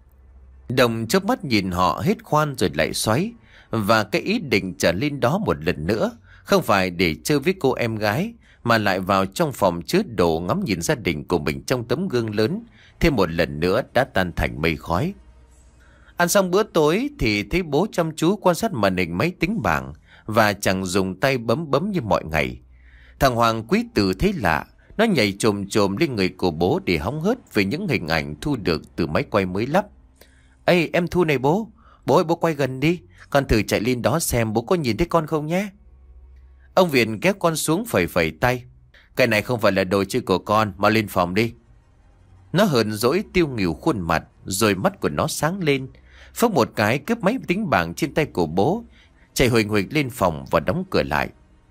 Đồng chớp mắt nhìn họ hết khoan rồi lại xoáy. Và cái ý định trở lên đó một lần nữa, không phải để chơi với cô em gái, mà lại vào trong phòng chứa đồ ngắm nhìn gia đình của mình trong tấm gương lớn, thêm một lần nữa đã tan thành mây khói. Ăn xong bữa tối thì thấy bố chăm chú quan sát màn hình máy tính bảng và chẳng dùng tay bấm bấm như mọi ngày. Thằng Hoàng quý tử thấy lạ, nó nhảy chồm chồm lên người của bố để hóng hớt về những hình ảnh thu được từ máy quay mới lắp. Ê em Thu này bố, bố ơi bố quay gần đi, con thử chạy lên đó xem bố có nhìn thấy con không nhé. Ông Việt kéo con xuống phẩy phẩy tay. Cái này không phải là đồ chơi của con, mau lên phòng đi. Nó hờn dỗi tiêu nghỉu khuôn mặt, rồi mắt của nó sáng lên, phốc một cái cướp máy tính bảng trên tay của bố, chạy huỳnh huỳnh lên phòng và đóng cửa lại.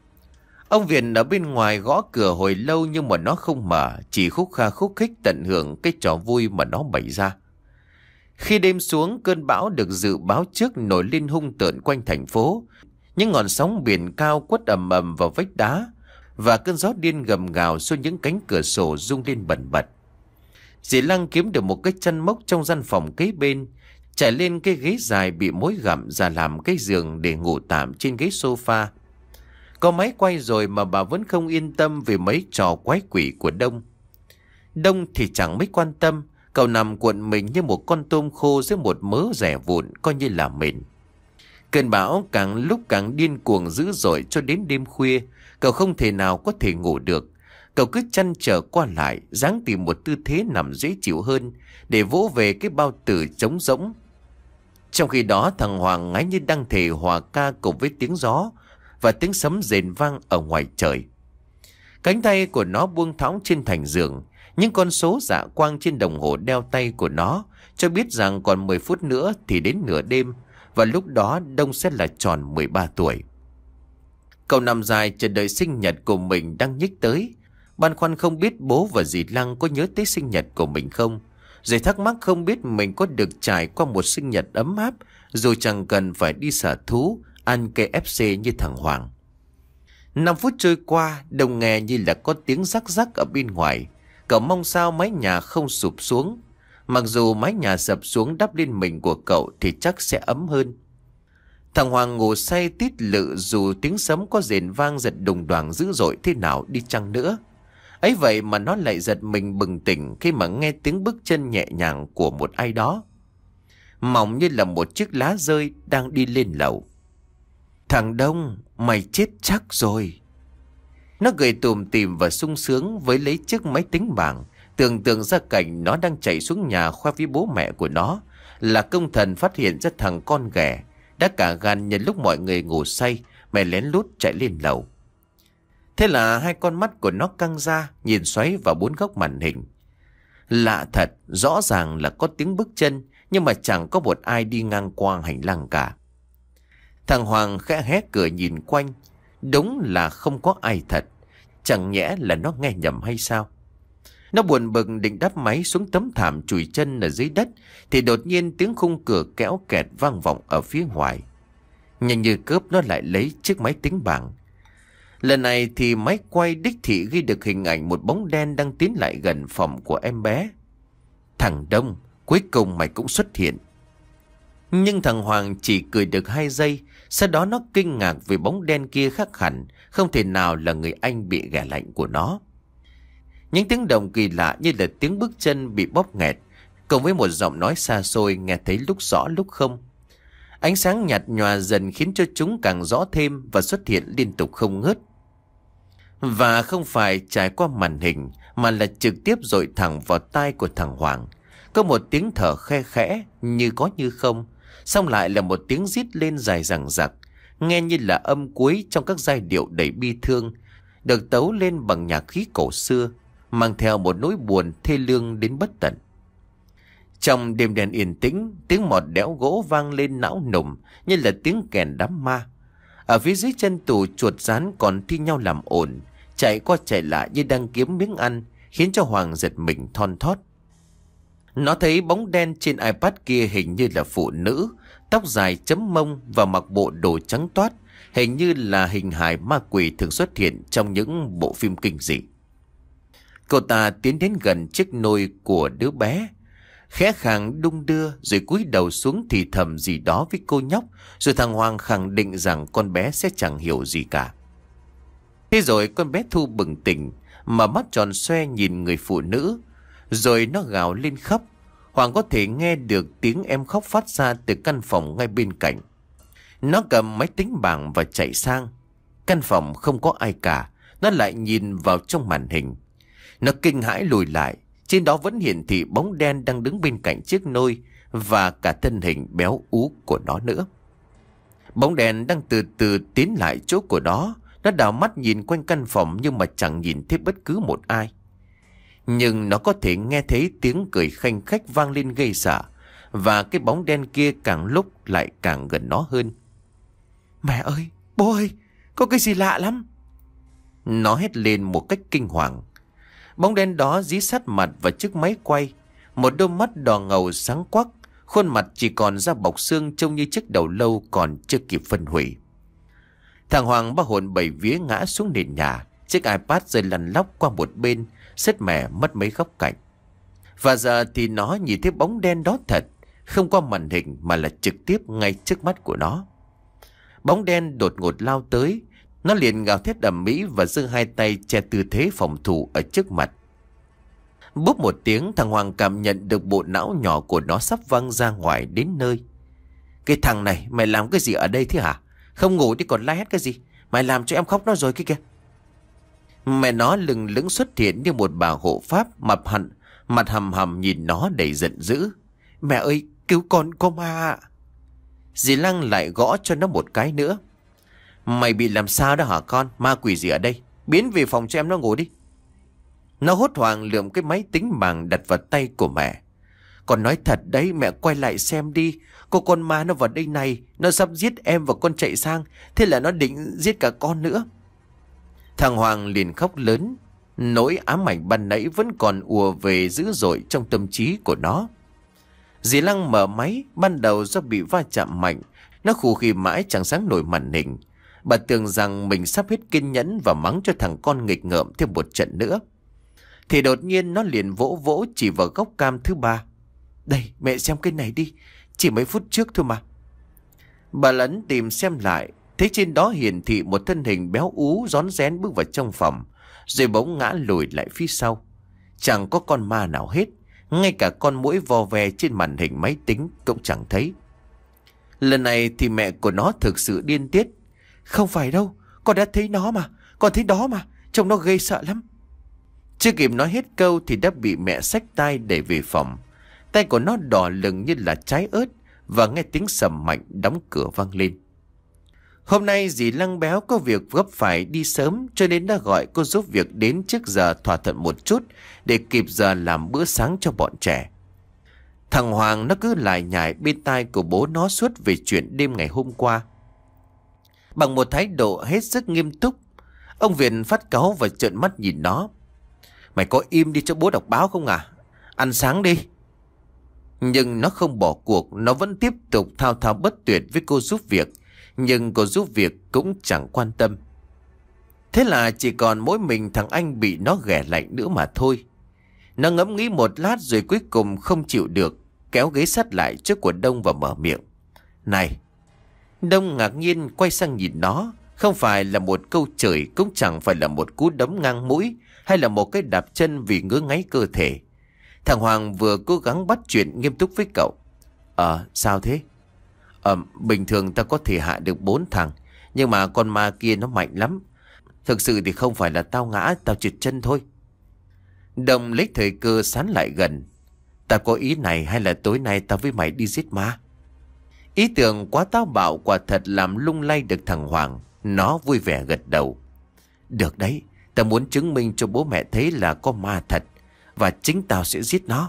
Ông Việt ở bên ngoài gõ cửa hồi lâu nhưng mà nó không mở, chỉ khúc kha khúc khích tận hưởng cái trò vui mà nó bày ra. Khi đêm xuống, cơn bão được dự báo trước nổi lên hung tợn quanh thành phố. Những ngọn sóng biển cao quất ầm ầm vào vách đá, và cơn gió điên gầm gào xô những cánh cửa sổ rung lên bần bật. Dì Lăng kiếm được một cái chân mốc trong gian phòng kế bên, Trải lên cái ghế dài bị mối gặm ra làm cái giường để ngủ tạm trên ghế sofa. Có máy quay rồi mà bà vẫn không yên tâm về mấy trò quái quỷ của Đông. Đông thì chẳng mấy quan tâm, cậu nằm cuộn mình như một con tôm khô dưới một mớ rẻ vụn coi như là mền. Cơn bão càng lúc càng điên cuồng dữ dội cho đến đêm khuya, cậu không thể nào có thể ngủ được. Cậu cứ chăn trở qua lại, ráng tìm một tư thế nằm dễ chịu hơn để vỗ về cái bao tử trống rỗng. Trong khi đó thằng Hoàng ngáy như đang thể hòa ca cùng với tiếng gió và tiếng sấm rền vang ở ngoài trời. Cánh tay của nó buông thõng trên thành giường, những con số dạ quang trên đồng hồ đeo tay của nó cho biết rằng còn mười phút nữa thì đến nửa đêm, và lúc đó Đông sẽ là tròn mười ba tuổi. Cậu nằm dài chờ đợi sinh nhật của mình đang nhích tới, băn khoăn không biết bố và dì Lăng có nhớ tới sinh nhật của mình không, rồi thắc mắc không biết mình có được trải qua một sinh nhật ấm áp dù chẳng cần phải đi sở thú, ăn ca ép xê như thằng Hoàng. Năm phút trôi qua, Đông nghe như là có tiếng rắc rắc ở bên ngoài. Cậu mong sao mái nhà không sụp xuống. Mặc dù mái nhà sập xuống đắp lên mình của cậu thì chắc sẽ ấm hơn. Thằng Hoàng ngủ say tít lự dù tiếng sấm có rền vang giật đùng đoàng dữ dội thế nào đi chăng nữa. Ấy vậy mà nó lại giật mình bừng tỉnh khi mà nghe tiếng bước chân nhẹ nhàng của một ai đó, mỏng như là một chiếc lá rơi đang đi lên lầu. Thằng Đông, mày chết chắc rồi. Nó cười tùm tìm và sung sướng với lấy chiếc máy tính bảng, tưởng tượng ra cảnh nó đang chạy xuống nhà khoe với bố mẹ của nó là công thần phát hiện ra thằng con ghẻ đã cả gan nhân lúc mọi người ngủ say mày lén lút chạy lên lầu. Thế là hai con mắt của nó căng ra nhìn xoáy vào bốn góc màn hình. Lạ thật, rõ ràng là có tiếng bước chân nhưng mà chẳng có một ai đi ngang qua hành lang cả. Thằng Hoàng khẽ hé cửa nhìn quanh, đúng là không có ai thật. Chẳng nhẽ là nó nghe nhầm hay sao? Nó buồn bực định đắp máy xuống tấm thảm chùi chân ở dưới đất thì đột nhiên tiếng khung cửa kéo kẹt vang vọng ở phía ngoài. Nhanh như cướp nó lại lấy chiếc máy tính bảng. Lần này thì máy quay đích thị ghi được hình ảnh một bóng đen đang tiến lại gần phòng của em bé. Thằng Đông, cuối cùng mày cũng xuất hiện. Nhưng thằng Hoàng chỉ cười được hai giây, sau đó nó kinh ngạc vì bóng đen kia khác hẳn, không thể nào là người anh bị ghẻ lạnh của nó. Những tiếng động kỳ lạ như là tiếng bước chân bị bóp nghẹt, cùng với một giọng nói xa xôi nghe thấy lúc rõ lúc không. Ánh sáng nhạt nhòa dần khiến cho chúng càng rõ thêm và xuất hiện liên tục không ngớt. Và không phải trải qua màn hình mà là trực tiếp dội thẳng vào tai của thằng Hoàng. Có một tiếng thở khe khẽ như có như không, xong lại là một tiếng rít lên dài dằng dặc, nghe như là âm cuối trong các giai điệu đầy bi thương, được tấu lên bằng nhạc khí cổ xưa, mang theo một nỗi buồn thê lương đến bất tận. Trong đêm đen yên tĩnh, tiếng mọt đẽo gỗ vang lên não nùng như là tiếng kèn đám ma. Ở phía dưới chân tủ chuột rán còn thi nhau làm ồn, chạy qua chạy lại như đang kiếm miếng ăn, khiến cho Hoàng giật mình thon thót. Nó thấy bóng đen trên iPad kia hình như là phụ nữ, tóc dài chấm mông và mặc bộ đồ trắng toát, hình như là hình hài ma quỷ thường xuất hiện trong những bộ phim kinh dị. Cậu ta tiến đến gần chiếc nôi của đứa bé, khẽ khàng đung đưa rồi cúi đầu xuống thì thầm gì đó với cô nhóc, rồi thằng Hoàng khẳng định rằng con bé sẽ chẳng hiểu gì cả. Thế rồi con bé Thu bừng tỉnh, mà mắt tròn xoe nhìn người phụ nữ, rồi nó gào lên khóc. Hoàng có thể nghe được tiếng em khóc phát ra từ căn phòng ngay bên cạnh. Nó cầm máy tính bảng và chạy sang. Căn phòng không có ai cả, nó lại nhìn vào trong màn hình. Nó kinh hãi lùi lại, trên đó vẫn hiển thị bóng đen đang đứng bên cạnh chiếc nôi và cả thân hình béo ú của nó nữa. Bóng đen đang từ từ tiến lại chỗ của nó. Nó đảo mắt nhìn quanh căn phòng nhưng mà chẳng nhìn thấy bất cứ một ai. Nhưng nó có thể nghe thấy tiếng cười khanh khách vang lên gây sợ, và cái bóng đen kia càng lúc lại càng gần nó hơn. Mẹ ơi, bố ơi, có cái gì lạ lắm. Nó hét lên một cách kinh hoàng. Bóng đen đó dí sát mặt vào chiếc máy quay, một đôi mắt đỏ ngầu sáng quắc, khuôn mặt chỉ còn da bọc xương trông như chiếc đầu lâu còn chưa kịp phân hủy. Thằng Hoàng ba hồn bảy vía ngã xuống nền nhà, chiếc iPad rơi lăn lóc qua một bên, sứt mẻ mất mấy góc cạnh. Và giờ thì nó nhìn thấy bóng đen đó thật, không qua màn hình mà là trực tiếp ngay trước mắt của nó. Bóng đen đột ngột lao tới. Nó liền gào thét ầm ĩ và giơ hai tay che tư thế phòng thủ ở trước mặt. Búp một tiếng, thằng Hoàng cảm nhận được bộ não nhỏ của nó sắp văng ra ngoài đến nơi. Cái thằng này, mày làm cái gì ở đây thế hả? Không ngủ đi còn la hét cái gì? Mày làm cho em khóc nó rồi kia kìa. Mẹ nó lừng lững xuất hiện như một bà hộ pháp, mặt hằn, mặt hầm hầm nhìn nó đầy giận dữ. Mẹ ơi, cứu con cô ma. Dì Lăng lại gõ cho nó một cái nữa. Mày bị làm sao đó hả con? Ma quỷ gì ở đây? Biến về phòng cho em nó ngủ đi. Nó hốt hoảng lượm cái máy tính bảng đặt vào tay của mẹ. Con nói thật đấy, mẹ quay lại xem đi. Cô con ma nó vào đây này, nó sắp giết em và con chạy sang. Thế là nó định giết cả con nữa. Thằng Hoàng liền khóc lớn. Nỗi ám ảnh ban nãy vẫn còn ùa về dữ dội trong tâm trí của nó. Dì Lăng mở máy. Ban đầu do bị va chạm mạnh, nó khù khì mãi chẳng sáng nổi màn hình. Bà tưởng rằng mình sắp hết kiên nhẫn và mắng cho thằng con nghịch ngợm thêm một trận nữa. Thì đột nhiên nó liền vỗ vỗ chỉ vào góc cam thứ ba. Đây, mẹ xem cái này đi. Chỉ mấy phút trước thôi mà. Bà lấn tìm xem lại. Thấy trên đó hiển thị một thân hình béo ú rón rén bước vào trong phòng. Rồi bỗng ngã lùi lại phía sau. Chẳng có con ma nào hết. Ngay cả con muỗi vo ve trên màn hình máy tính cũng chẳng thấy. Lần này thì mẹ của nó thực sự điên tiết. Không phải đâu, con đã thấy nó mà. Con thấy đó mà, trông nó ghê sợ lắm. Chưa kịp nói hết câu thì đã bị mẹ xách tay để về phòng. Tay của nó đỏ lừng như là trái ớt. Và nghe tiếng sầm mạnh đóng cửa vang lên. Hôm nay dì Lăng béo có việc gấp phải đi sớm, cho nên đã gọi cô giúp việc đến trước giờ thỏa thuận một chút để kịp giờ làm bữa sáng cho bọn trẻ. Thằng Hoàng nó cứ lải nhải bên tai của bố nó suốt về chuyện đêm ngày hôm qua. Bằng một thái độ hết sức nghiêm túc, ông Việt phát cáu và trợn mắt nhìn nó. Mày có im đi cho bố đọc báo không à? Ăn sáng đi. Nhưng nó không bỏ cuộc, nó vẫn tiếp tục thao thao bất tuyệt với cô giúp việc. Nhưng cô giúp việc cũng chẳng quan tâm. Thế là chỉ còn mỗi mình thằng anh bị nó ghẻ lạnh nữa mà thôi. Nó ngẫm nghĩ một lát rồi cuối cùng không chịu được, kéo ghế sát lại trước của Đông và mở miệng. Này! Đông ngạc nhiên quay sang nhìn nó. Không phải là một câu chửi, cũng chẳng phải là một cú đấm ngang mũi, hay là một cái đạp chân vì ngứa ngáy cơ thể. Thằng Hoàng vừa cố gắng bắt chuyện nghiêm túc với cậu. Ờ, sao thế? Ờ, bình thường ta có thể hạ được bốn thằng, nhưng mà con ma kia nó mạnh lắm. Thực sự thì không phải là tao ngã, tao trượt chân thôi. Đồng lấy thời cơ sán lại gần. Tao có ý này, hay là tối nay tao với mày đi giết ma? Ý tưởng quá táo bạo quả thật làm lung lay được thằng Hoàng. Nó vui vẻ gật đầu. Được đấy, tao muốn chứng minh cho bố mẹ thấy là có ma thật, và chính tao sẽ giết nó.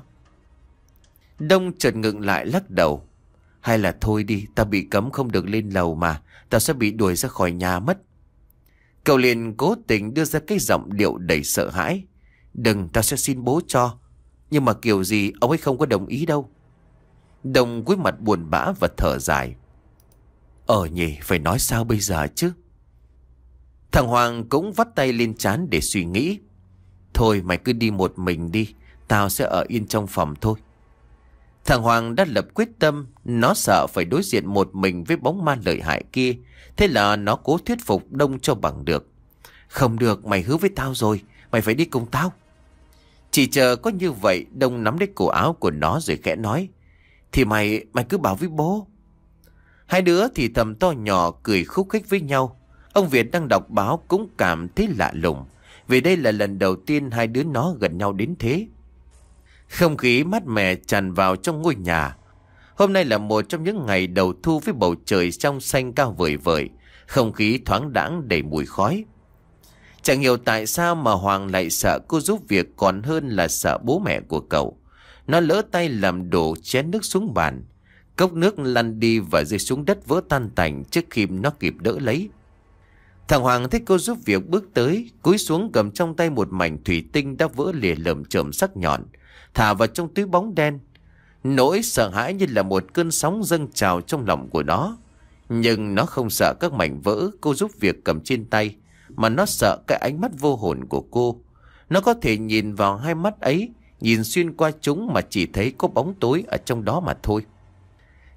Đông chợt ngừng lại lắc đầu. Hay là thôi đi, tao bị cấm không được lên lầu mà, tao sẽ bị đuổi ra khỏi nhà mất. Cậu liền cố tình đưa ra cái giọng điệu đầy sợ hãi. Đừng, tao sẽ xin bố cho. Nhưng mà kiểu gì ông ấy không có đồng ý đâu. Đông cúi mặt buồn bã và thở dài. Ờ nhỉ, phải nói sao bây giờ chứ? Thằng Hoàng cũng vắt tay lên trán để suy nghĩ. Thôi mày cứ đi một mình đi, tao sẽ ở yên trong phòng thôi. Thằng Hoàng đã lập quyết tâm. Nó sợ phải đối diện một mình với bóng ma lợi hại kia. Thế là nó cố thuyết phục Đông cho bằng được. Không được, mày hứa với tao rồi, mày phải đi cùng tao. Chỉ chờ có như vậy, Đông nắm lấy cổ áo của nó rồi khẽ nói. Thì mày, mày cứ bảo với bố. Hai đứa thì thầm to nhỏ cười khúc khích với nhau. Ông Việt đang đọc báo cũng cảm thấy lạ lùng, vì đây là lần đầu tiên hai đứa nó gần nhau đến thế. Không khí mát mẻ tràn vào trong ngôi nhà. Hôm nay là một trong những ngày đầu thu với bầu trời trong xanh cao vời vời, không khí thoáng đãng đầy mùi khói. Chẳng hiểu tại sao mà Hoàng lại sợ cô giúp việc còn hơn là sợ bố mẹ của cậu. Nó lỡ tay làm đổ chén nước xuống bàn. Cốc nước lăn đi và rơi xuống đất vỡ tan tành trước khi nó kịp đỡ lấy. Thằng Hoàng thấy cô giúp việc bước tới, cúi xuống cầm trong tay một mảnh thủy tinh đã vỡ lìa lởm chởm sắc nhọn, thả vào trong túi bóng đen. Nỗi sợ hãi như là một cơn sóng dâng trào trong lòng của nó. Nhưng nó không sợ các mảnh vỡ cô giúp việc cầm trên tay, mà nó sợ cái ánh mắt vô hồn của cô. Nó có thể nhìn vào hai mắt ấy, nhìn xuyên qua chúng mà chỉ thấy có bóng tối ở trong đó mà thôi.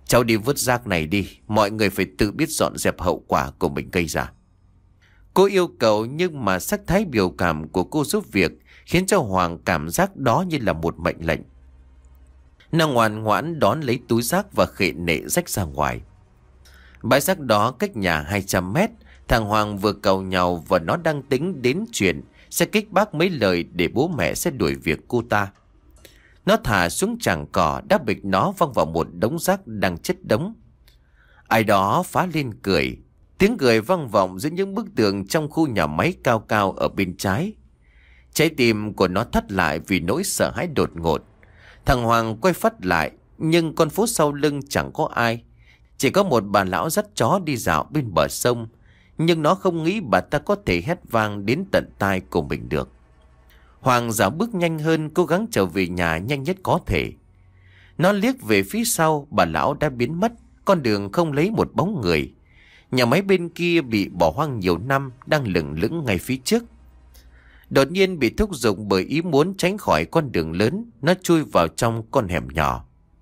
Cháu đi vứt rác này đi, mọi người phải tự biết dọn dẹp hậu quả của mình gây ra. Cô yêu cầu, nhưng mà sắc thái biểu cảm của cô giúp việc khiến cho Hoàng cảm giác đó như là một mệnh lệnh. Nó ngoan ngoãn đón lấy túi rác và khệ nệ rách ra ngoài. Bãi rác đó cách nhà hai trăm mét. Thằng Hoàng vừa cầu nhau và nó đang tính đến chuyện sẽ kích bác mấy lời để bố mẹ sẽ đuổi việc cô ta. Nó thả xuống tràng cỏ, đáp bịch nó văng vào một đống rác đang chất đống. Ai đó phá lên cười. Tiếng cười vang vọng giữa những bức tường trong khu nhà máy cao cao ở bên trái. Trái tim của nó thắt lại vì nỗi sợ hãi đột ngột. Thằng Hoàng quay phắt lại, nhưng con phố sau lưng chẳng có ai. Chỉ có một bà lão dắt chó đi dạo bên bờ sông. Nhưng nó không nghĩ bà ta có thể hét vang đến tận tai của mình được. Hoàng dạo bước nhanh hơn, cố gắng trở về nhà nhanh nhất có thể. Nó liếc về phía sau, bà lão đã biến mất. Con đường không lấy một bóng người. Nhà máy bên kia bị bỏ hoang nhiều năm, đang lững lững ngay phía trước. Đột nhiên bị thúc giục bởi ý muốn tránh khỏi con đường lớn, nó chui vào trong con hẻm nhỏ.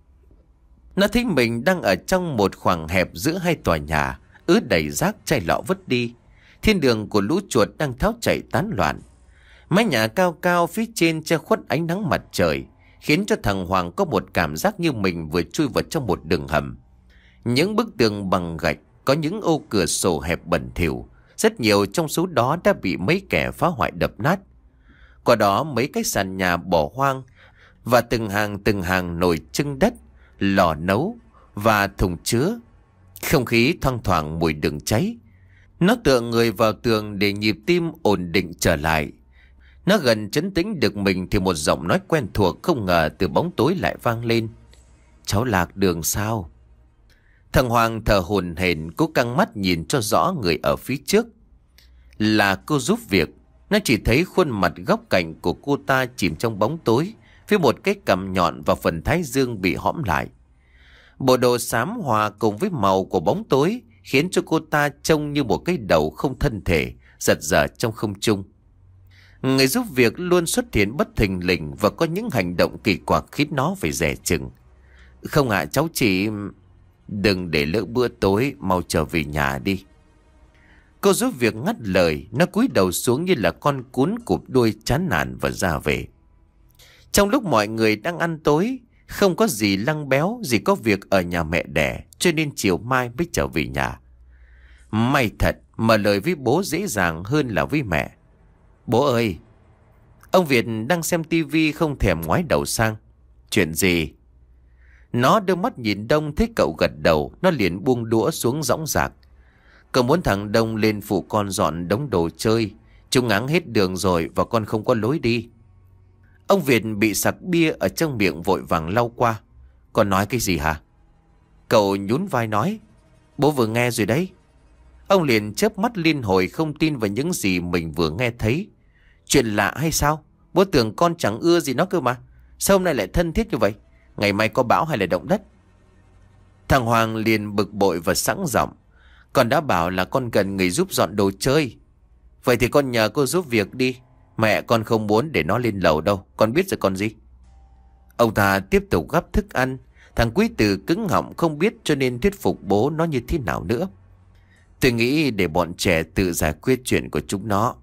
Nó thấy mình đang ở trong một khoảng hẹp giữa hai tòa nhà, ứ đầy rác chai lọ vứt đi. Thiên đường của lũ chuột đang tháo chạy tán loạn. Mái nhà cao cao phía trên che khuất ánh nắng mặt trời, khiến cho thằng Hoàng có một cảm giác như mình vừa chui vào trong một đường hầm. Những bức tường bằng gạch, có những ô cửa sổ hẹp bẩn thỉu, rất nhiều trong số đó đã bị mấy kẻ phá hoại đập nát. Qua đó mấy cái sàn nhà bỏ hoang và từng hàng từng hàng nồi trưng đất, lò nấu và thùng chứa. Không khí thoang thoảng mùi đường cháy. Nó tựa người vào tường để nhịp tim ổn định trở lại. Nó gần trấn tĩnh được mình thì một giọng nói quen thuộc không ngờ từ bóng tối lại vang lên. Cháu lạc đường sao? Thằng Hoàng thở hổn hển, cố căng mắt nhìn cho rõ người ở phía trước. Là cô giúp việc. Nó chỉ thấy khuôn mặt góc cạnh của cô ta chìm trong bóng tối, với một cái cằm nhọn và phần thái dương bị hõm lại. Bộ đồ xám hòa cùng với màu của bóng tối khiến cho cô ta trông như một cái đầu không thân thể, giật giở trong không trung. Người giúp việc luôn xuất hiện bất thình lình và có những hành động kỳ quặc khiến nó phải dè chừng. Không ạ, cháu chỉ... Đừng để lỡ bữa tối, mau trở về nhà đi. Cô giúp việc ngắt lời, nó cúi đầu xuống như là con cún cụp đuôi chán nản và ra về. Trong lúc mọi người đang ăn tối, không có gì Lăng béo, gì có việc ở nhà mẹ đẻ, cho nên chiều mai mới trở về nhà. May thật, mà lời với bố dễ dàng hơn là với mẹ. Bố ơi! Ông Việt đang xem tivi không thèm ngoái đầu sang. Chuyện gì? Nó đưa mắt nhìn Đông, thấy cậu gật đầu, nó liền buông đũa xuống dõng dạc. Cậu muốn thằng Đông lên phụ con dọn đống đồ chơi. Chúng ngáng hết đường rồi và con không có lối đi. Ông Việt bị sặc bia ở trong miệng vội vàng lau qua. Con nói cái gì hả? Cậu nhún vai nói. Bố vừa nghe rồi đấy. Ông liền chớp mắt liên hồi không tin vào những gì mình vừa nghe thấy. Chuyện lạ hay sao? Bố tưởng con chẳng ưa gì nó cơ mà. Sao hôm nay lại thân thiết như vậy? Ngày mai có bão hay là động đất? Thằng Hoàng liền bực bội và sẵn giọng. Con đã bảo là con cần người giúp dọn đồ chơi. Vậy thì con nhờ cô giúp việc đi. Mẹ con không muốn để nó lên lầu đâu. Con biết rồi con gì. Ông ta tiếp tục gắp thức ăn. Thằng Quý Tử cứng họng không biết cho nên thuyết phục bố nó như thế nào nữa. Tôi nghĩ để bọn trẻ tự giải quyết chuyện của chúng nó.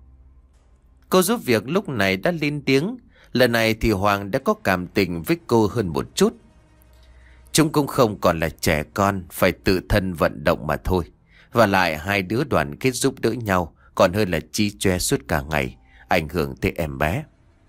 Cô giúp việc lúc này đã lên tiếng. Lần này thì Hoàng đã có cảm tình với cô hơn một chút. Chúng cũng không còn là trẻ con, phải tự thân vận động mà thôi. Và lại hai đứa đoàn kết giúp đỡ nhau còn hơn là chi choe suốt cả ngày, ảnh hưởng tới em bé.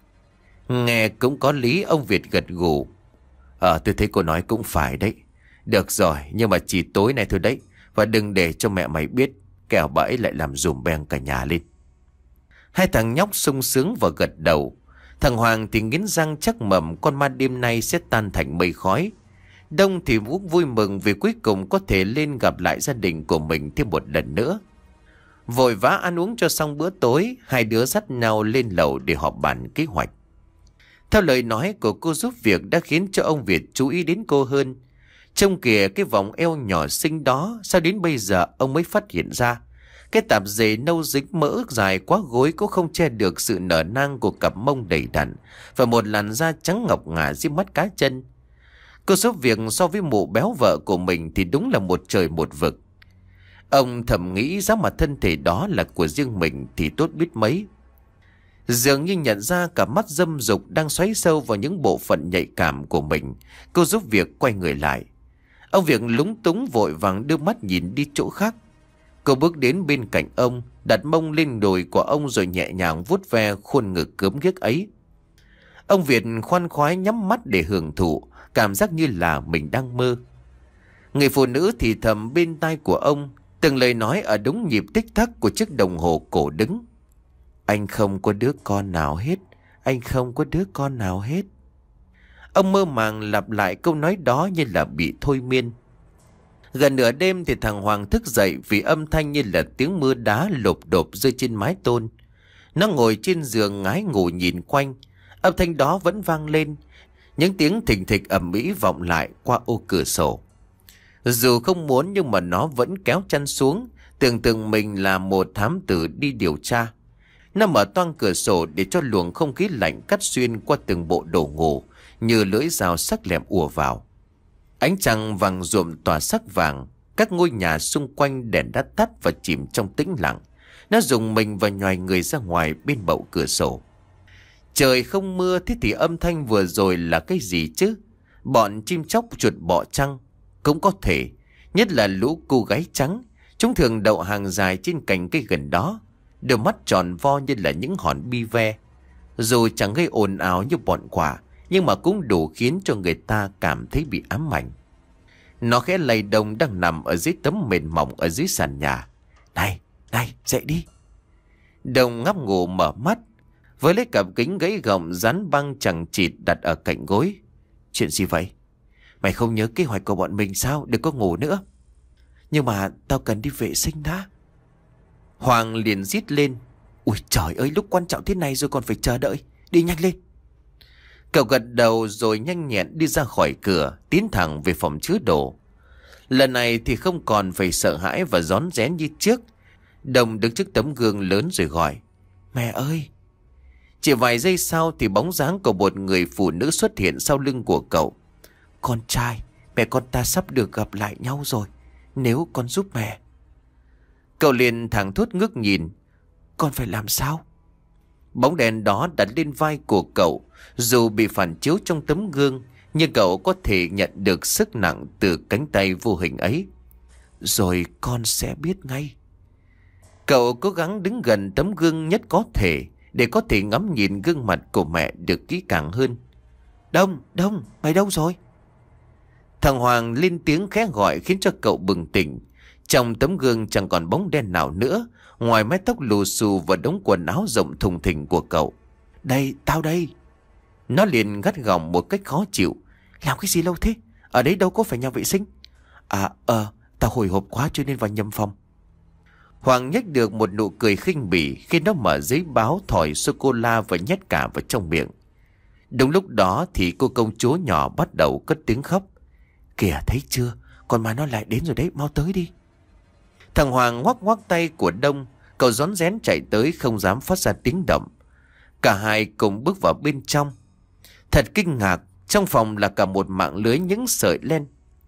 Nghe cũng có lý, ông Việt gật gù. Ờ tôi thấy cô nói cũng phải đấy. Được rồi, nhưng mà chỉ tối nay thôi đấy. Và đừng để cho mẹ mày biết, kẻo bà ấy lại làm dùm beng cả nhà lên. Hai thằng nhóc sung sướng và gật đầu. Thằng Hoàng thì nghiến răng chắc mầm con ma đêm nay sẽ tan thành mây khói. Đông thì cũng vui mừng vì cuối cùng có thể lên gặp lại gia đình của mình thêm một lần nữa. Vội vã ăn uống cho xong bữa tối, hai đứa dắt nhau lên lầu để họp bàn kế hoạch. Theo lời nói của cô giúp việc đã khiến cho ông Việt chú ý đến cô hơn. Trông kìa cái vòng eo nhỏ xinh đó, sao đến bây giờ ông mới phát hiện ra. Cái tạp dề nâu dính mỡ dài quá gối cũng không che được sự nở nang của cặp mông đầy đặn và một làn da trắng ngọc ngà dưới mắt cá chân. Cô giúp việc so với mụ béo vợ của mình thì đúng là một trời một vực. Ông thầm nghĩ giá mà thân thể đó là của riêng mình thì tốt biết mấy. Dường như nhận ra cả mắt dâm dục đang xoáy sâu vào những bộ phận nhạy cảm của mình, cô giúp việc quay người lại. Ông Việc lúng túng vội vàng đưa mắt nhìn đi chỗ khác. Cô bước đến bên cạnh ông, đặt mông lên đùi của ông rồi nhẹ nhàng vuốt ve khuôn ngực gớm ghiếc ấy. Ông Việt khoan khoái nhắm mắt để hưởng thụ, cảm giác như là mình đang mơ. Người phụ nữ thì thầm bên tai của ông, từng lời nói ở đúng nhịp tích tắc của chiếc đồng hồ cổ đứng. Anh không có đứa con nào hết, anh không có đứa con nào hết. Ông mơ màng lặp lại câu nói đó như là bị thôi miên. Gần nửa đêm thì thằng Hoàng thức dậy vì âm thanh như là tiếng mưa đá lộp độp rơi trên mái tôn. Nó ngồi trên giường ngái ngủ nhìn quanh, âm thanh đó vẫn vang lên. Những tiếng thình thịch ầm ĩ vọng lại qua ô cửa sổ. Dù không muốn nhưng mà nó vẫn kéo chăn xuống, tưởng tượng mình là một thám tử đi điều tra. Nó mở toang cửa sổ để cho luồng không khí lạnh cắt xuyên qua từng bộ đồ ngủ, như lưỡi dao sắc lẹm ùa vào. Ánh trăng vàng ruộm tỏa sắc vàng, các ngôi nhà xung quanh đèn đã tắt và chìm trong tĩnh lặng. Nó dùng mình và nhoài người ra ngoài bên bậu cửa sổ. Trời không mưa, thế thì âm thanh vừa rồi là cái gì chứ? Bọn chim chóc chuột bọ chăng? Cũng có thể, nhất là lũ cô gái trắng. Chúng thường đậu hàng dài trên cành cây gần đó, đôi mắt tròn vo như là những hòn bi ve. Dù chẳng gây ồn ào như bọn quạ, nhưng mà cũng đủ khiến cho người ta cảm thấy bị ám ảnh. Nó khẽ lay đồng đang nằm ở dưới tấm mền mỏng ở dưới sàn nhà. Này, này, dậy đi. Đồng ngáp ngủ mở mắt, với lấy cặp kính gãy gọng dán băng chẳng chịt đặt ở cạnh gối. Chuyện gì vậy? Mày không nhớ kế hoạch của bọn mình sao? Đừng có ngủ nữa. Nhưng mà tao cần đi vệ sinh đã. Hoàng liền rít lên. Ui trời ơi, lúc quan trọng thế này rồi còn phải chờ đợi. Đi nhanh lên. Cậu gật đầu rồi nhanh nhẹn đi ra khỏi cửa, tiến thẳng về phòng chứa đồ. Lần này thì không còn phải sợ hãi và rón rén như trước. Đồng đứng trước tấm gương lớn rồi gọi. Mẹ ơi! Chỉ vài giây sau thì bóng dáng của một người phụ nữ xuất hiện sau lưng của cậu. Con trai, mẹ con ta sắp được gặp lại nhau rồi. Nếu con giúp mẹ. Cậu liền thẳng thốt ngước nhìn. Con phải làm sao? Bóng đèn đó đặt lên vai của cậu. Dù bị phản chiếu trong tấm gương, nhưng cậu có thể nhận được sức nặng từ cánh tay vô hình ấy. Rồi con sẽ biết ngay. Cậu cố gắng đứng gần tấm gương nhất có thể, để có thể ngắm nhìn gương mặt của mẹ được kỹ càng hơn. Đông, Đông, mày đâu rồi? Thằng Hoàng lên tiếng khẽ gọi khiến cho cậu bừng tỉnh. Trong tấm gương chẳng còn bóng đen nào nữa, ngoài mái tóc lù xù và đống quần áo rộng thùng thình của cậu. Đây, tao đây. Nó liền gắt gỏng một cách khó chịu. Làm cái gì lâu thế? Ở đấy đâu có phải nhà vệ sinh? À, ờ, tao hồi hộp quá cho nên vào nhầm phòng. Hoàng nhếch được một nụ cười khinh bỉ khi nó mở giấy báo thỏi sô-cô-la và nhét cả vào trong miệng. Đúng lúc đó thì cô công chúa nhỏ bắt đầu cất tiếng khóc. Kìa thấy chưa, con mà nó lại đến rồi đấy, mau tới đi. Thằng Hoàng ngoắc ngoắc tay của Đông, cậu rón rén chạy tới không dám phát ra tiếng động. Cả hai cùng bước vào bên trong. Thật kinh ngạc, trong phòng là cả một mạng lưới những sợi len.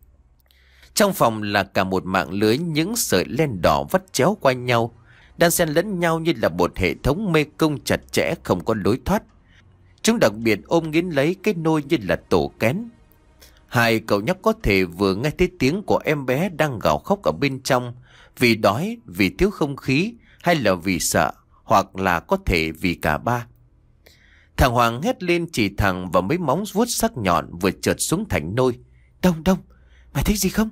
Trong phòng là cả một mạng lưới những sợi len đỏ vắt chéo qua nhau, đan xen lẫn nhau như là một hệ thống mê cung chặt chẽ không có lối thoát. Chúng đặc biệt ôm nghiến lấy cái nôi như là tổ kén. Hai cậu nhóc có thể vừa nghe thấy tiếng của em bé đang gào khóc ở bên trong, vì đói, vì thiếu không khí, hay là vì sợ, hoặc là có thể vì cả ba. Thằng Hoàng hét lên chỉ thẳng vào mấy móng vuốt sắc nhọn vừa trượt xuống thành nôi. Đông, Đông, mày thấy gì không?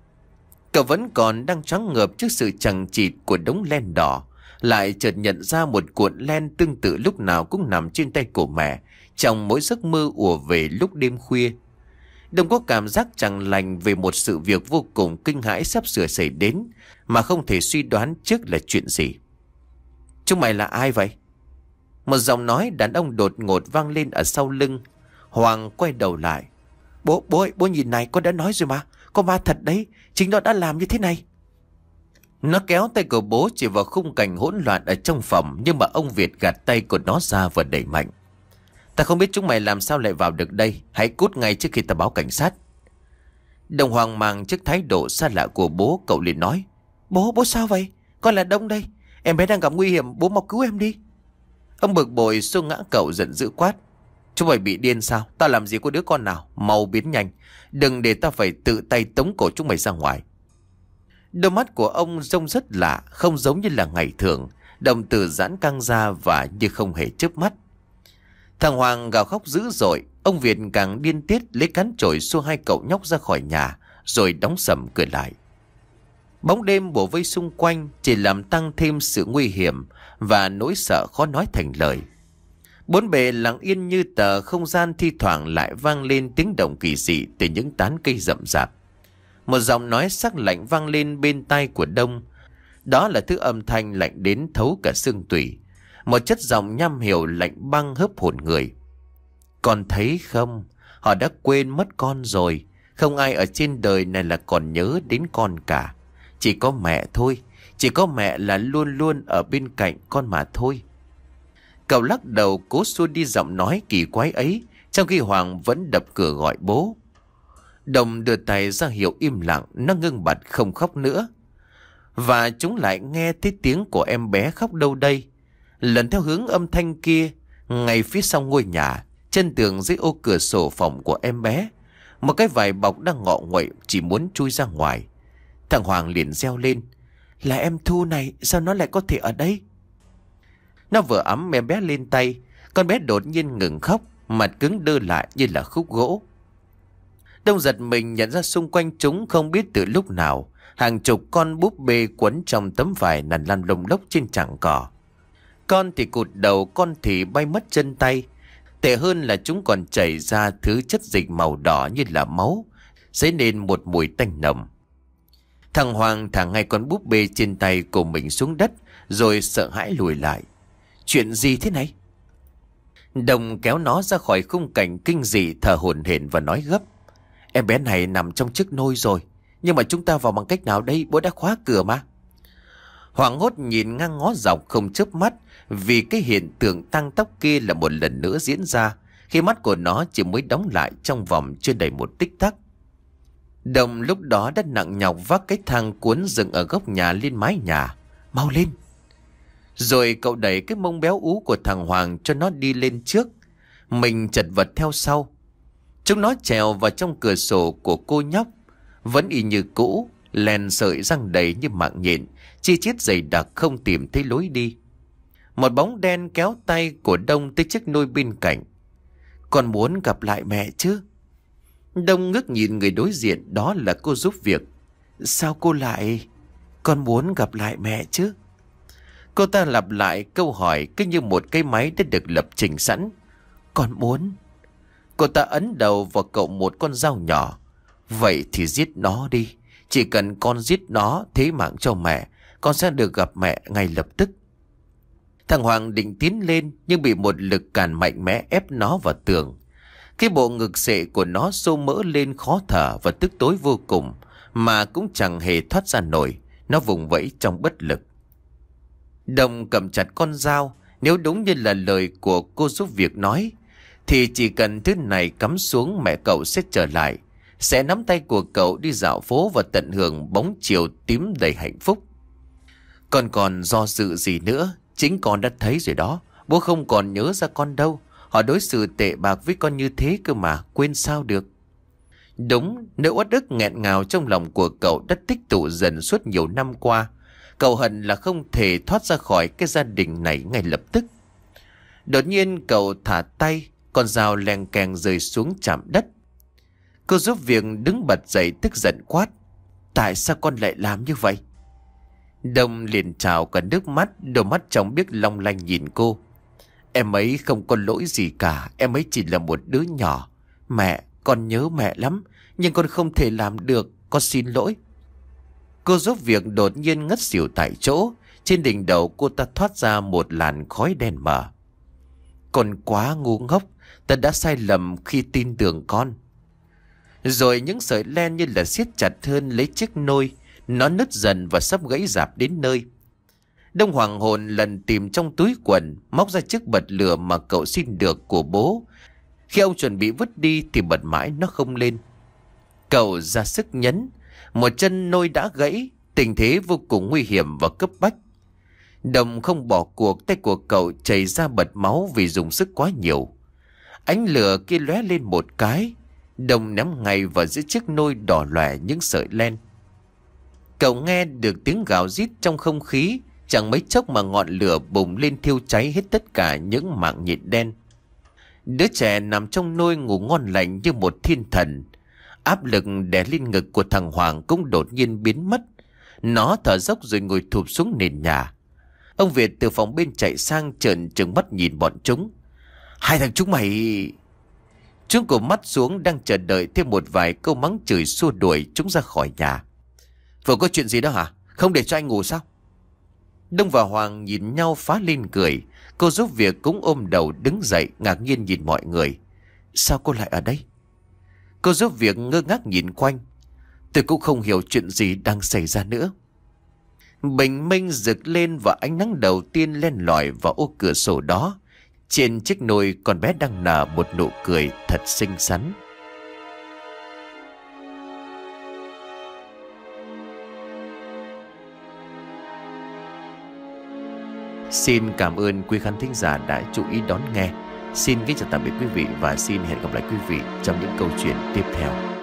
Cậu vẫn còn đang choáng ngợp trước sự chằng chịt của đống len đỏ, lại chợt nhận ra một cuộn len tương tự lúc nào cũng nằm trên tay của mẹ trong mỗi giấc mơ ùa về lúc đêm khuya. Đông có cảm giác chẳng lành về một sự việc vô cùng kinh hãi sắp sửa xảy đến, mà không thể suy đoán trước là chuyện gì. Chúng mày là ai vậy? Một giọng nói đàn ông đột ngột vang lên ở sau lưng. Hoàng quay đầu lại. Bố, bố ơi, bố nhìn này, con đã nói rồi mà. Có ma thật đấy, chính nó đã làm như thế này. Nó kéo tay của bố chỉ vào khung cảnh hỗn loạn ở trong phòng, nhưng mà ông Việt gạt tay của nó ra và đẩy mạnh. Ta không biết chúng mày làm sao lại vào được đây. Hãy cút ngay trước khi ta báo cảnh sát. Đồng hoang mang trước thái độ xa lạ của bố, cậu liền nói: Bố, bố sao vậy? Con là Đông đây. Em bé đang gặp nguy hiểm, bố mau cứu em đi. Ông bực bội xô ngã cậu, giận dữ quát: Chúng mày bị điên sao? Tao làm gì có đứa con nào? Mau biến nhanh, đừng để tao phải tự tay tống cổ chúng mày ra ngoài. Đôi mắt của ông trông rất lạ, không giống như là ngày thường. Đồng tử giãn căng ra và như không hề chớp mắt. Thằng Hoàng gào khóc dữ dội. Ông Việt càng điên tiết, lấy cán chổi xua hai cậu nhóc ra khỏi nhà, rồi đóng sầm cửa lại. Bóng đêm bủa vây xung quanh chỉ làm tăng thêm sự nguy hiểm và nỗi sợ khó nói thành lời. Bốn bề lặng yên như tờ, không gian thi thoảng lại vang lên tiếng động kỳ dị từ những tán cây rậm rạp. Một giọng nói sắc lạnh vang lên bên tai của Đông. Đó là thứ âm thanh lạnh đến thấu cả xương tủy. Một chất giọng nham hiểm lạnh băng hớp hồn người. Con thấy không? Họ đã quên mất con rồi. Không ai ở trên đời này là còn nhớ đến con cả. Chỉ có mẹ thôi. Chỉ có mẹ là luôn luôn ở bên cạnh con mà thôi. Cậu lắc đầu cố xua đi giọng nói kỳ quái ấy, trong khi Hoàng vẫn đập cửa gọi bố. Đồng đưa tay ra hiệu im lặng, nó ngưng bặt không khóc nữa. Và chúng lại nghe thấy tiếng của em bé khóc đâu đây. Lần theo hướng âm thanh kia, ngay phía sau ngôi nhà, chân tường dưới ô cửa sổ phòng của em bé, một cái vải bọc đang ngọ nguậy chỉ muốn chui ra ngoài. Thằng Hoàng liền reo lên: Là em Thu này, sao nó lại có thể ở đây? Nó vừa ấm em bé lên tay, con bé đột nhiên ngừng khóc, mặt cứng đơ lại như là khúc gỗ. Đông giật mình nhận ra xung quanh chúng không biết từ lúc nào hàng chục con búp bê quấn trong tấm vải nằm lăn lông lốc trên chảng cỏ. Con thì cụt đầu, con thì bay mất chân tay. Tệ hơn là chúng còn chảy ra thứ chất dịch màu đỏ như là máu, dấy nên một mùi tanh nồng. Thằng Hoàng thả ngay con búp bê trên tay của mình xuống đất, rồi sợ hãi lùi lại. Chuyện gì thế này? Đồng kéo nó ra khỏi khung cảnh kinh dị, thở hổn hển và nói gấp: Em bé này nằm trong chiếc nôi rồi. Nhưng mà chúng ta vào bằng cách nào đây? Bố đã khóa cửa mà. Hoàng hốt nhìn ngang ngó dọc không chớp mắt, vì cái hiện tượng tăng tốc kia là một lần nữa diễn ra khi mắt của nó chỉ mới đóng lại trong vòng chưa đầy một tích tắc. Đồng lúc đó đã nặng nhọc vác cái thang cuốn dựng ở góc nhà lên mái nhà. Mau lên! Rồi cậu đẩy cái mông béo ú của thằng Hoàng cho nó đi lên trước, mình chật vật theo sau. Chúng nó trèo vào trong cửa sổ của cô nhóc, vẫn y như cũ, len sợi răng đầy như mạng nhện, chi chít dày đặc không tìm thấy lối đi. Một bóng đen kéo tay của Đông tới chiếc nôi bên cạnh. Con muốn gặp lại mẹ chứ? Đông ngước nhìn người đối diện, đó là cô giúp việc. Sao cô lại? Con muốn gặp lại mẹ chứ? Cô ta lặp lại câu hỏi cứ như một cái máy đã được lập trình sẵn. Con muốn. Cô ta ấn đầu vào cậu một con dao nhỏ. Vậy thì giết nó đi. Chỉ cần con giết nó, thế mạng cho mẹ, con sẽ được gặp mẹ ngay lập tức. Thằng Hoàng định tiến lên, nhưng bị một lực cản mạnh mẽ ép nó vào tường. Cái bộ ngực xệ của nó xô mỡ lên khó thở và tức tối vô cùng, mà cũng chẳng hề thoát ra nổi. Nó vùng vẫy trong bất lực. Đồng cầm chặt con dao. Nếu đúng như là lời của cô giúp việc nói, thì chỉ cần thứ này cắm xuống, mẹ cậu sẽ trở lại, sẽ nắm tay của cậu đi dạo phố và tận hưởng bóng chiều tím đầy hạnh phúc. Con còn do dự gì nữa? Chính con đã thấy rồi đó. Bố không còn nhớ ra con đâu. Họ đối xử tệ bạc với con như thế cơ mà, quên sao được. Đúng, nỗi uất ức nghẹn ngào trong lòng của cậu đã tích tụ dần suốt nhiều năm qua. Cậu hận là không thể thoát ra khỏi cái gia đình này ngay lập tức. Đột nhiên cậu thả tay, con dao leng keng rơi xuống chạm đất. Cô giúp việc đứng bật dậy tức giận quát: Tại sao con lại làm như vậy? Đông liền trào cả nước mắt, đôi mắt trong biếc long lanh nhìn cô. Em ấy không có lỗi gì cả, em ấy chỉ là một đứa nhỏ. Mẹ, con nhớ mẹ lắm, nhưng con không thể làm được, con xin lỗi. Cô giúp việc đột nhiên ngất xỉu tại chỗ. Trên đỉnh đầu cô ta thoát ra một làn khói đen mờ. Con quá ngu ngốc, ta đã sai lầm khi tin tưởng con. Rồi những sợi len như là siết chặt hơn lấy chiếc nôi. Nó nứt dần và sắp gãy rạp đến nơi. Đông hoàng hồn lần tìm trong túi quần, móc ra chiếc bật lửa mà cậu xin được của bố. Khi ông chuẩn bị vứt đi thì bật mãi nó không lên. Cậu ra sức nhấn. Một chân nôi đã gãy. Tình thế vô cùng nguy hiểm và cấp bách. Đồng không bỏ cuộc, tay của cậu chảy ra bật máu vì dùng sức quá nhiều. Ánh lửa kia lóe lên một cái, Đồng ném ngay vào giữa chiếc nôi đỏ lòe những sợi len. Cậu nghe được tiếng gào rít trong không khí, chẳng mấy chốc mà ngọn lửa bùng lên thiêu cháy hết tất cả những mảng nhện đen. Đứa trẻ nằm trong nôi ngủ ngon lành như một thiên thần. Áp lực đè lên ngực của thằng Hoàng cũng đột nhiên biến mất. Nó thở dốc rồi ngồi thụp xuống nền nhà. Ông Việt từ phòng bên chạy sang, trợn trừng mắt nhìn bọn chúng. Hai thằng chúng mày... Chúng cụp mắt xuống, đang chờ đợi thêm một vài câu mắng chửi xua đuổi chúng ra khỏi nhà. Vừa có chuyện gì đó hả? Không để cho anh ngủ sao? Đông và Hoàng nhìn nhau phá lên cười. Cô giúp việc cũng ôm đầu đứng dậy, ngạc nhiên nhìn mọi người. Sao cô lại ở đây? Cô giúp việc ngơ ngác nhìn quanh. Tôi cũng không hiểu chuyện gì đang xảy ra nữa. Bình minh rực lên và ánh nắng đầu tiên len lỏi vào ô cửa sổ đó. Trên chiếc nồi con bé đang nở một nụ cười thật xinh xắn. Xin cảm ơn quý khán thính giả đã chú ý đón nghe. Xin kính chào tạm biệt quý vị và xin hẹn gặp lại quý vị trong những câu chuyện tiếp theo.